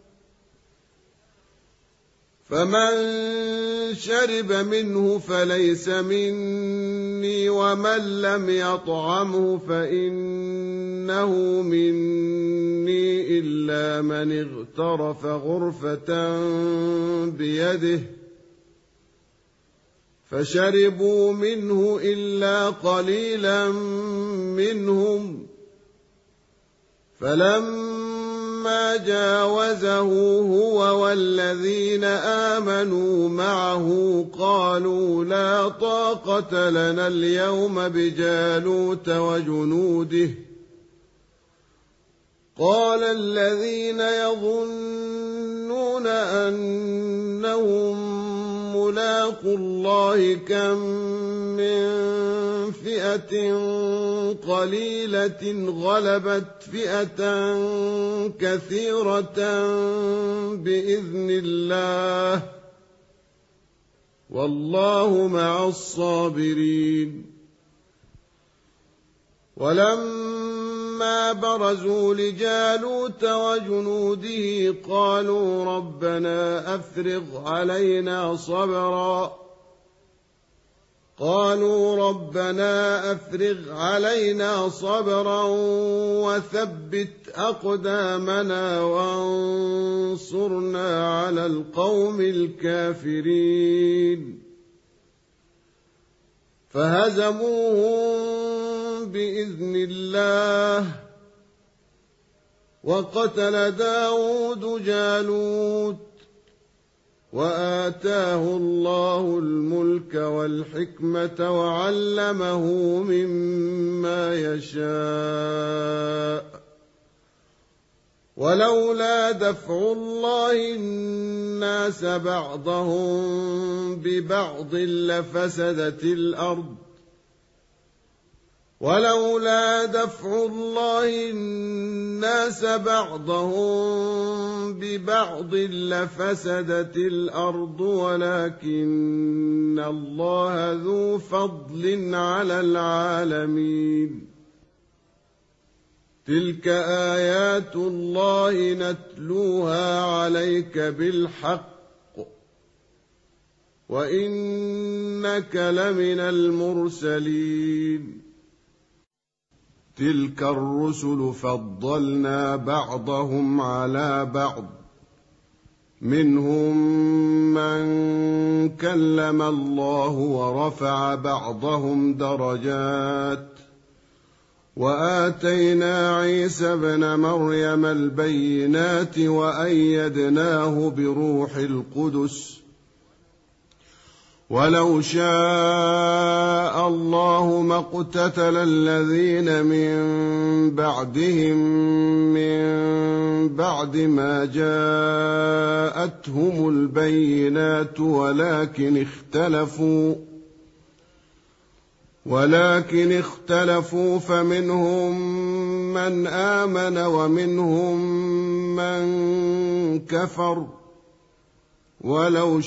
Speaker 2: فمن شرب منه فليس مني ومن لم يطعمه فإنه مني إلا من اغترف غرفة بيده فشربوا منه إلا قليلا منهم. فلما جاوزه هو والذين آمنوا معه قالوا لا طاقة لنا اليوم بجالوت وجنوده. قال الذين يظنون أنهم ملاقو الله كم من فئة قليلة غلبت فئة كثيرة بإذن الله والله مع الصابرين. ولما برزوا لجالوت وجنوده قالوا ربنا أفرغ علينا صبرا قالوا ربنا أفرغ علينا صبرا وثبت أقدامنا وانصرنا على القوم الكافرين. فهزموهم بإذن الله وقتل داود جالوت وآتاه الله الملك والحكمة وعلمه مما يشاء. ولولا دفع الله الناس بعضهم ببعض لفسدت الأرض ولولا دفع الله الناس بعضهم ببعض لفسدت الأرض ولكن الله ذو فضل على العالمين. تلك آيات الله نتلوها عليك بالحق وإنك لمن المرسلين. تلك الرسل فضلنا بعضهم على بعض منهم من كلم الله ورفع بعضهم درجات وآتينا عيسى ابن مريم البينات وأيدناه بروح القدس ولو شاء الله ما اقتتل الذين من بعدهم من بعد ما جاءتهم البينات ولكن اختلفوا ولكن اختلفوا فمنهم من آمن ومنهم من كفر ولو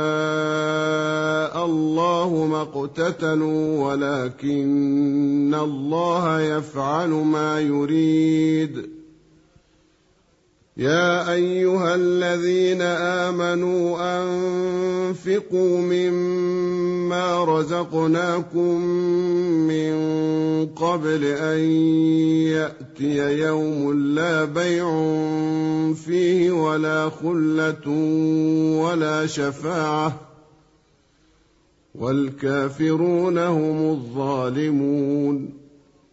Speaker 2: شاء الله ما اقتتلوا ولكن الله يفعل ما يريد. يا أيها الذين آمنوا أنفقوا مما رزقناكم من قبل أن يأتي يوم لا بيع فيه ولا خلة ولا شفاعة والكافرون هم الظالمون.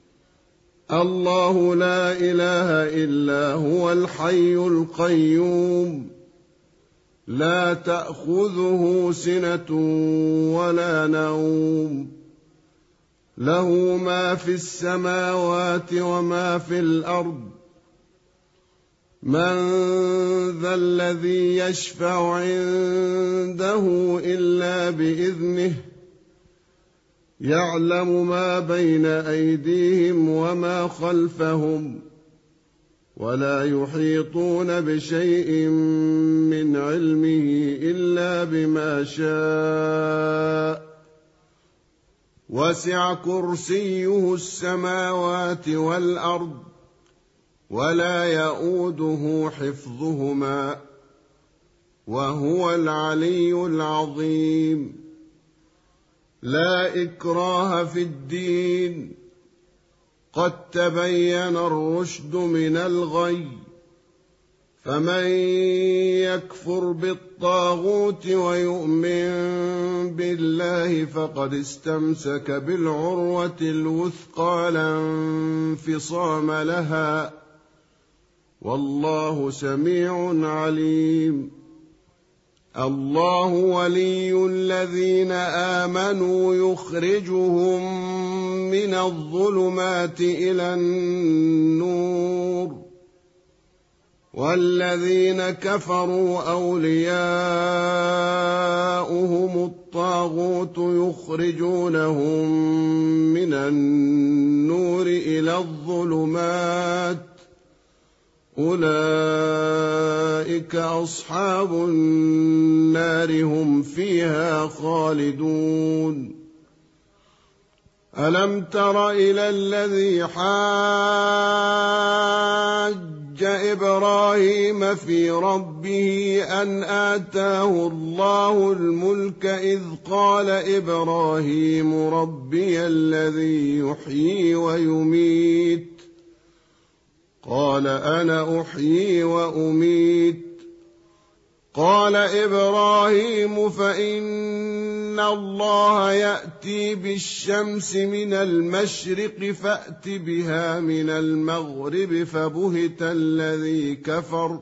Speaker 2: الله لا إله إلا هو الحي القيوم لا تأخذه سنة ولا نوم له ما في السماوات وما في الأرض من ذا الذي يشفع عنده إلا بإذنه يعلم ما بين أيديهم وما خلفهم ولا يحيطون بشيء من علمه إلا بما شاء وسع كرسيه السماوات والأرض ولا يؤوده حفظهما وهو العلي العظيم. لا إكراه في الدين قد تبين الرشد من الغي فمن يكفر بالطاغوت ويؤمن بالله فقد استمسك بالعروة الوثقى لا انفصام لها والله سميع عليم. الله ولي الذين آمنوا يخرجهم من الظلمات إلى النور والذين كفروا أولياؤهم الطاغوت يخرجونهم من النور إلى الظلمات أولئك أصحاب النار هم فيها خالدون. ألم تر إلى الذي حاج إبراهيم في ربه أن آتاه الله الملك إذ قال إبراهيم ربي الذي يحيي ويميت قال أنا أحيي وأميت قال إبراهيم فإن الله يأتي بالشمس من المشرق فأت بها من المغرب فبهت الذي كفر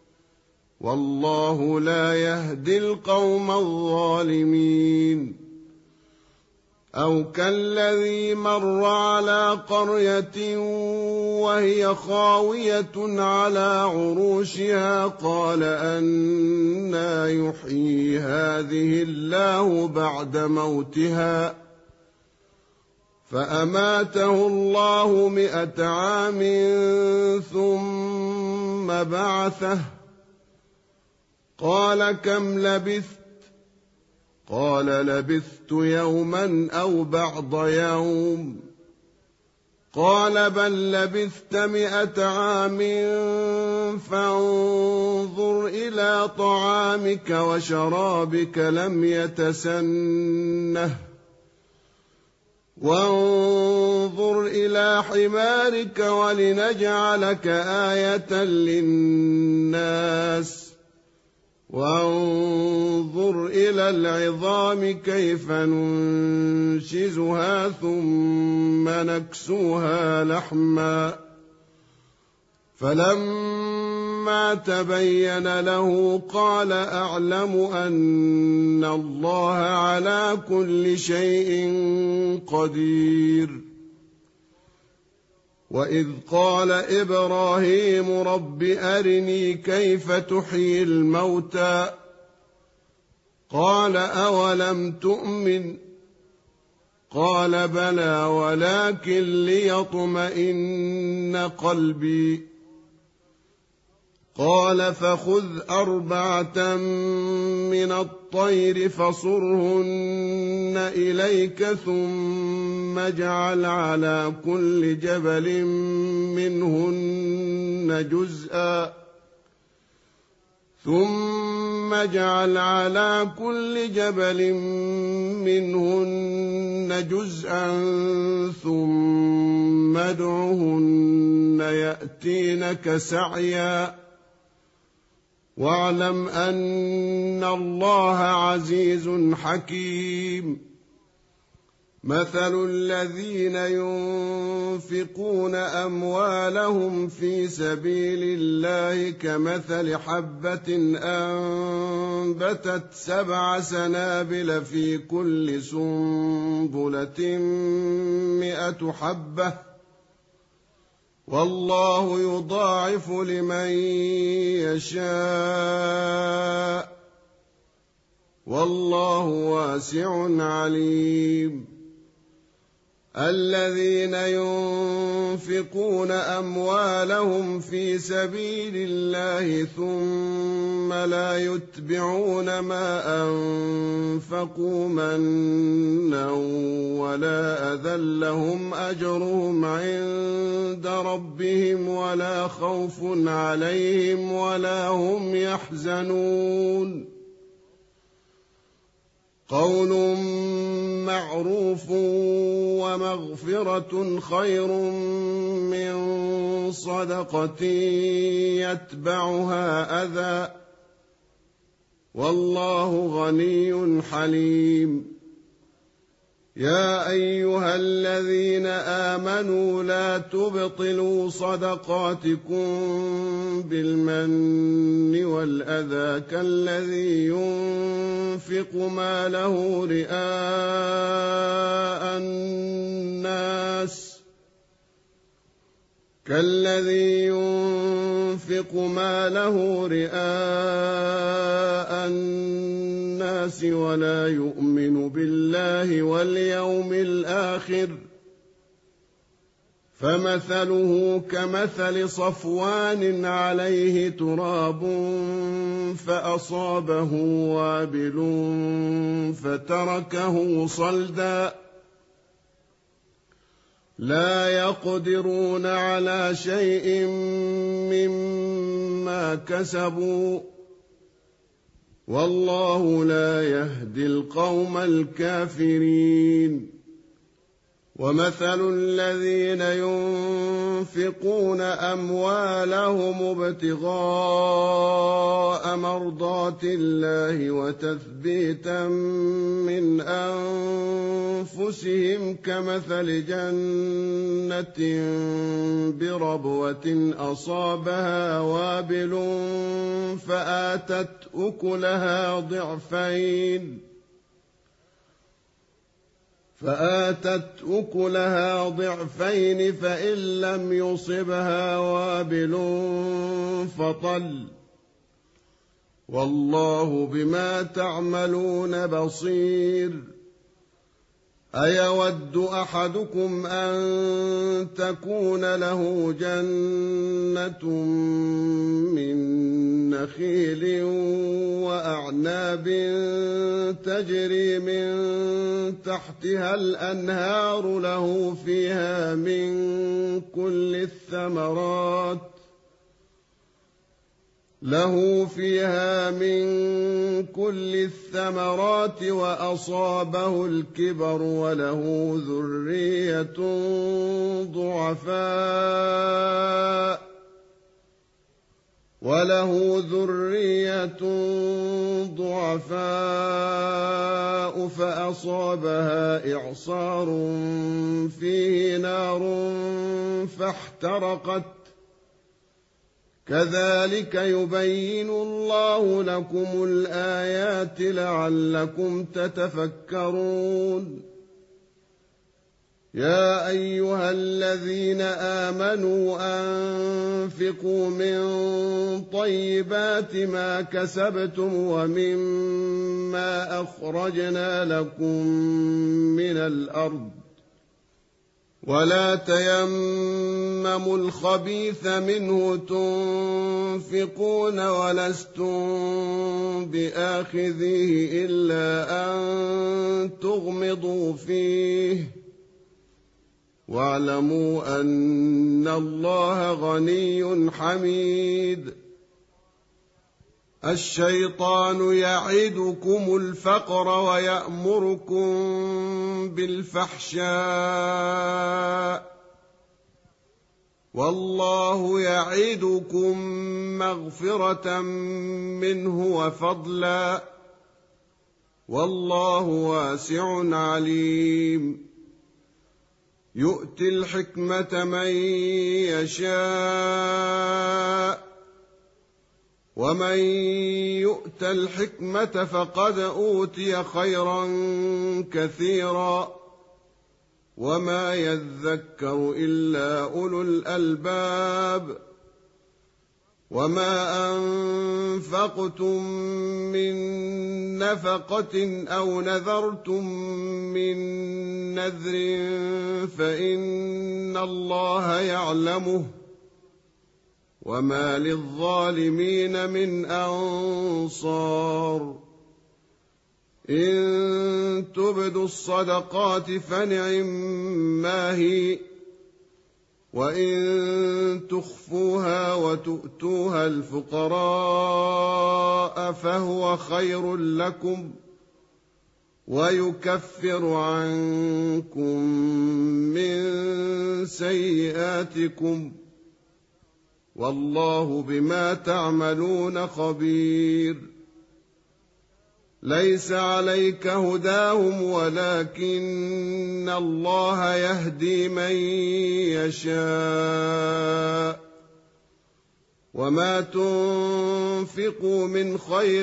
Speaker 2: والله لا يهدي القوم الظالمين. أو كالذي مر على قرية وهي خاوية على عروشها قال أنى يحيي هذه الله بعد موتها فأماته الله مئة عام ثم بعثه قال كم لبثت قال لبثت يوما أو بعض يوم قال بل لبثت مئة عام فانظر إلى طعامك وشرابك لم يتسنه وانظر إلى حمارك ولنجعلك آية للناس وانظر إلى العظام كيف ننشزها ثم نكسوها لحما فلما تبين له قال أعلم أن الله على كل شيء قدير وإذ قال إبراهيم رب أرني كيف تحيي الموتى قال أولم تؤمن قال بلى ولكن ليطمئن قلبي قال فخذ أربعة من الطير فصرهن إليك ثم اجعل على كل جبل منهن جزءا ثم اجعل على كل جبل منهن جزءا ثم ادعهن يأتينك سعيا واعلم أن الله عزيز حكيم مثل الذين ينفقون أموالهم في سبيل الله كمثل حبة أنبتت سبع سنابل في كل سنبلة مئة حبة والله يضاعف لمن يشاء والله واسع عليم الذين ينفقون أموالهم في سبيل الله ثم لا يتبعون ما أنفقوا منا ولا أذى لهم أجرهم عند ربهم ولا خوف عليهم ولا هم يحزنون قول معروف ومغفرة خير من صدقة يتبعها أذى والله غني حليم يا أيها الذين آمنوا لا تبطلوا صدقاتكم بالمن والأذى كالذي ينفق ماله رئاء الناس كالذي ينفق ماله رئاء الناس ولا يؤمن بالله واليوم الآخر فمثله كمثل صفوان عليه تراب فأصابه وابل فتركه صلدا لا يقدرون على شيء مما كسبوا والله لا يهدي القوم الكافرين ومثل الذين ينفقون أموالهم ابتغاء مرضات الله وتثبيتا من أنفسهم كمثل جنة بربوة أصابها وابل فآتت أكلها ضعفين فآتت أكلها ضعفين فإن لم يصبها وابل فطل والله بما تعملون بصير أيود أحدكم أن تكون له جنة من نخيل وأعناب تجري من تحتها الأنهار له فيها من كل الثمرات له فيها من كل الثمرات وأصابه الكبر وله ذرية ضعفاء وله ذرية ضعفاء فأصابها إعصار فيه نار فاحترقت كذلك يبين الله لكم الآيات لعلكم تتفكرون يا أيها الذين آمنوا أنفقوا من طيبات ما كسبتم ومما أخرجنا لكم من الأرض ولا تيمموا الخبيث منه تنفقون ولستم بآخذيه إلا أن تغمضوا فيه واعلموا أن الله غني حميد الشيطان يعدكم الفقر ويأمركم بالفحشاء والله يعدكم مغفرة منه وفضلا والله واسع عليم يؤتي الحكمة من يشاء ومن يؤت الحكمة فقد أوتي خيرا كثيرا وما يذكر إلا أولو الألباب وما أنفقتم من نفقة أو نذرتم من نذر فإن الله يعلمه وما للظالمين من أنصار إن تبدوا الصدقات فنعما هي وإن تخفوها وتؤتوها الفقراء فهو خير لكم ويكفر عنكم من سيئاتكم والله بما تعملون خبير ليس عليك هداهم ولكن الله يهدي من يشاء وما تنفقوا من خير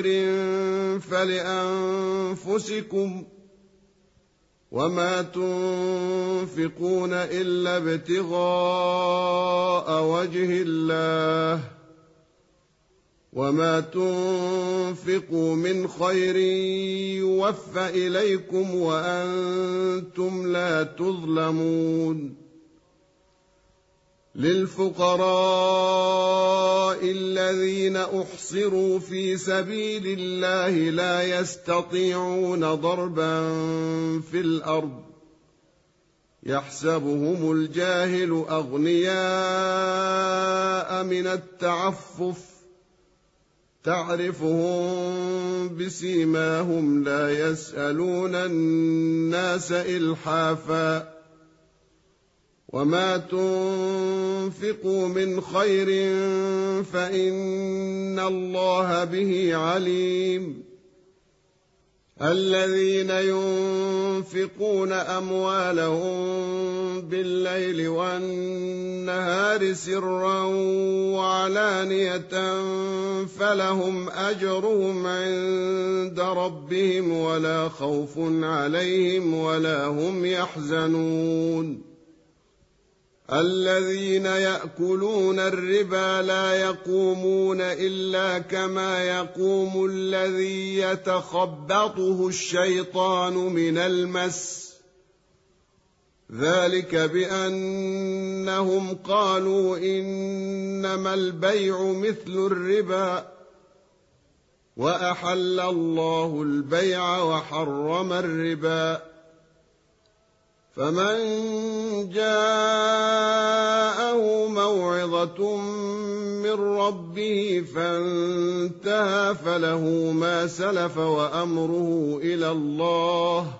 Speaker 2: فلأنفسكم وما تنفقون إلا ابتغاء وجه الله وما تنفقوا من خير يوفى إليكم وأنتم لا تظلمون للفقراء الذين أحصروا في سبيل الله لا يستطيعون ضربا في الأرض يحسبهم الجاهل أغنياء من التعفف تعرفهم بسيماهم لا يسألون الناس إلحافا وما تنفقوا من خير فإن الله به عليم الذين ينفقون أموالهم بالليل والنهار سرا وعلانية فلهم أجرهم عند ربهم ولا خوف عليهم ولا هم يحزنون الذين يأكلون الربا لا يقومون إلا كما يقوم الذي يتخبطه الشيطان من المس ذلك بأنهم قالوا إنما البيع مثل الربا وأحل الله البيع وحرم الربا فمن جاءه موعظة من ربه فانتهى فله ما سلف وأمره إلى الله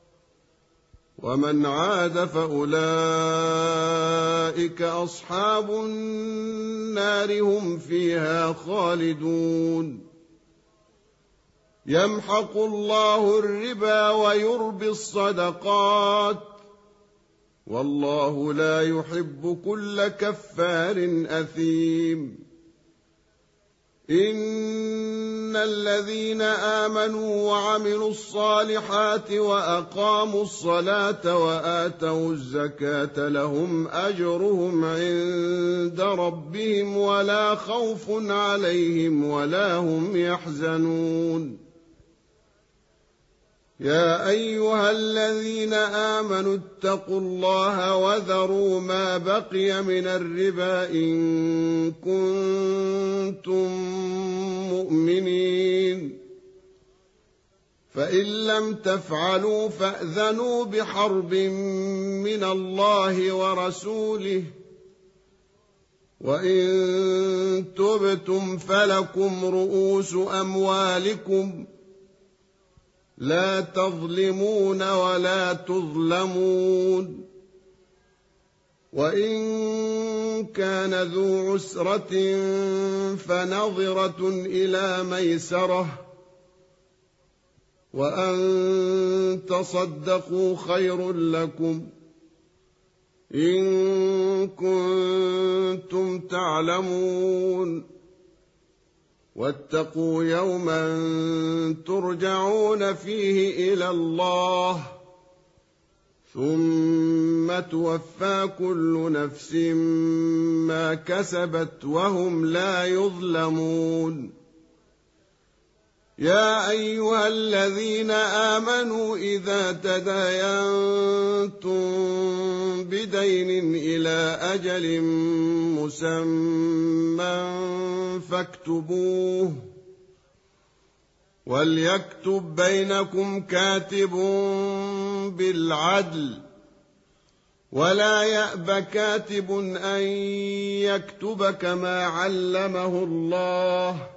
Speaker 2: ومن عاد فأولئك أصحاب النار النار هم فيها خالدون يمحق الله الربا ويربي الصدقات والله لا يحب كل كفار أثيم إن الذين آمنوا وعملوا الصالحات وأقاموا الصلاة وآتوا الزكاة لهم أجرهم عند ربهم ولا خوف عليهم ولا هم يحزنون يا أيها الذين آمنوا اتقوا الله وذروا ما بقي من الربا إن كنتم مؤمنين فإن لم تفعلوا فأذنوا بحرب من الله ورسوله وإن تبتم فلكم رؤوس أموالكم لا تظلمون ولا تظلمون وإن كان ذو عسرة فنظرة إلى ميسرة وأن تصدقوا خير لكم إن كنتم تعلمون واتقوا يوما ترجعون فيه إلى الله ثم توفى كل نفس ما كسبت وهم لا يظلمون يا أيها الذين آمنوا إذا تداينتم بدين إلى أجل مسمى فاكتبوه وليكتب بينكم كاتب بالعدل ولا يأب كاتب أن يكتب كما علمه الله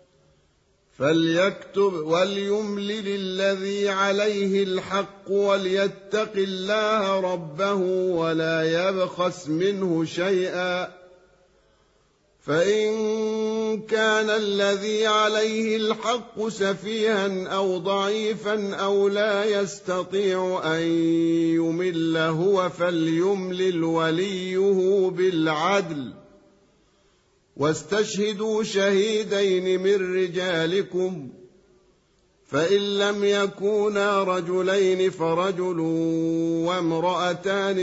Speaker 2: فليكتب وليملل الذي عليه الحق وليتق الله ربه ولا يبخس منه شيئا فإن كان الذي عليه الحق سفيها أو ضعيفا أو لا يستطيع أن يمل هو فليملل وليه بالعدل واستشهدوا شهيدين من رجالكم فإن لم يكونا رجلين فرجل وامرأتان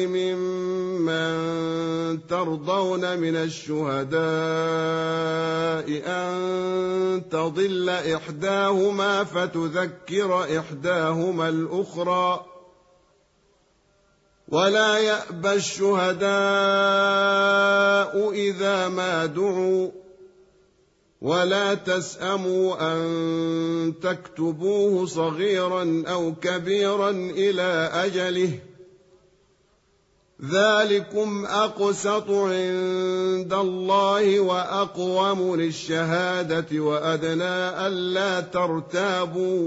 Speaker 2: ممن ترضون من الشهداء أن تضل إحداهما فتذكر إحداهما الأخرى ولا يأبى الشهداء إذا ما دعوا ولا تسأموا أن تكتبوه صغيرا أو كبيرا إلى أجله ذلكم أقسط عند الله وأقوم للشهادة وأدنى ألا ترتابوا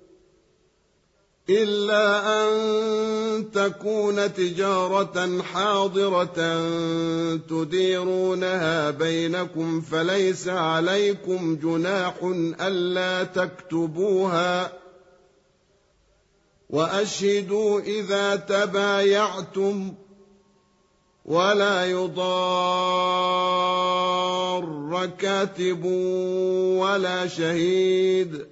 Speaker 2: إلا أن تكون تجارة حاضرة تديرونها بينكم فليس عليكم جناح ألا تكتبوها وأشهدوا إذا تبايعتم ولا يضار كاتب ولا شهيد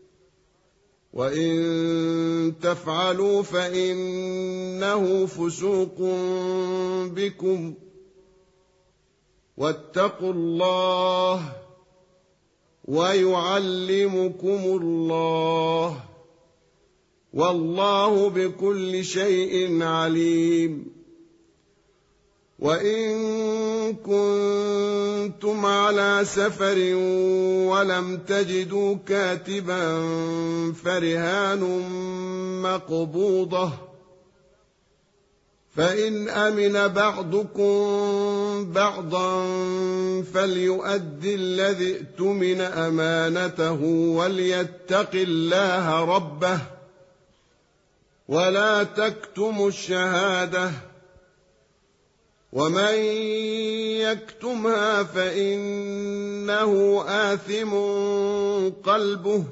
Speaker 2: وإن تفعلوا فإنه فسوق بكم واتقوا الله ويعلمكم الله والله بكل شيء عليم وإن كنتم على سفر ولم تجدوا كاتبا فرهان مقبوضة فإن أمن بعضكم بعضا فليؤد الذي اؤتمن أمانته وليتق الله ربه ولا تكتموا الشهادة ومن يكتمها فإنه آثم قلبه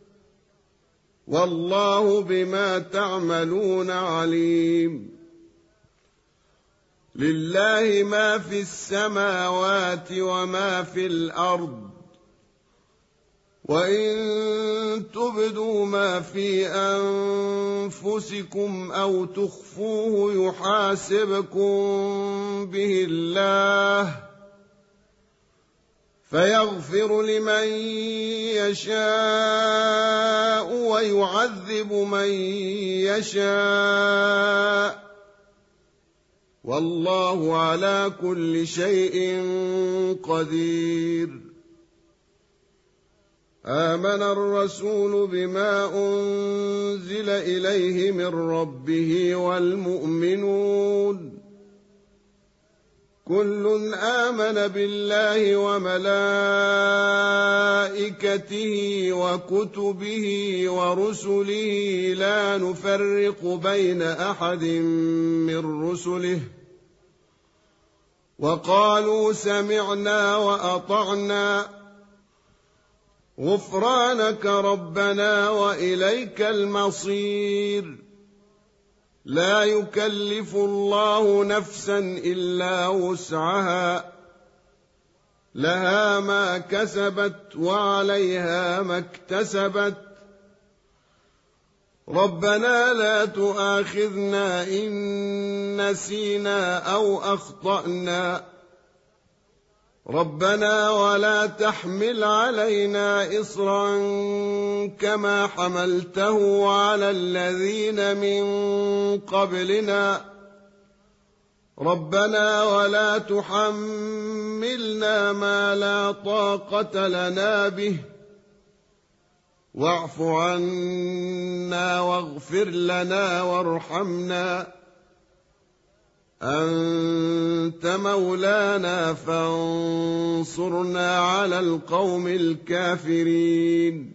Speaker 2: والله بما تعملون عليم لله ما في السماوات وما في الأرض وإن تبدوا ما في أنفسكم أو تخفوه يحاسبكم به الله فيغفر لمن يشاء ويعذب من يشاء والله على كل شيء قدير آمن الرسول بما أنزل إليه من ربه والمؤمنون كل آمن بالله وملائكته وكتبه ورسله لا نفرق بين أحد من رسله وقالوا سمعنا وأطعنا غفرانك ربنا وإليك المصير لا يكلف الله نفسا إلا وسعها لها ما كسبت وعليها ما اكتسبت ربنا لا تؤاخذنا إن نسينا أو أخطأنا ربنا ولا تحمل علينا إصرا كما حملته على الذين من قبلنا ربنا ولا تحملنا ما لا طاقة لنا به واعف عنا واغفر لنا وارحمنا أنت مولانا فانصرنا على القوم الكافرين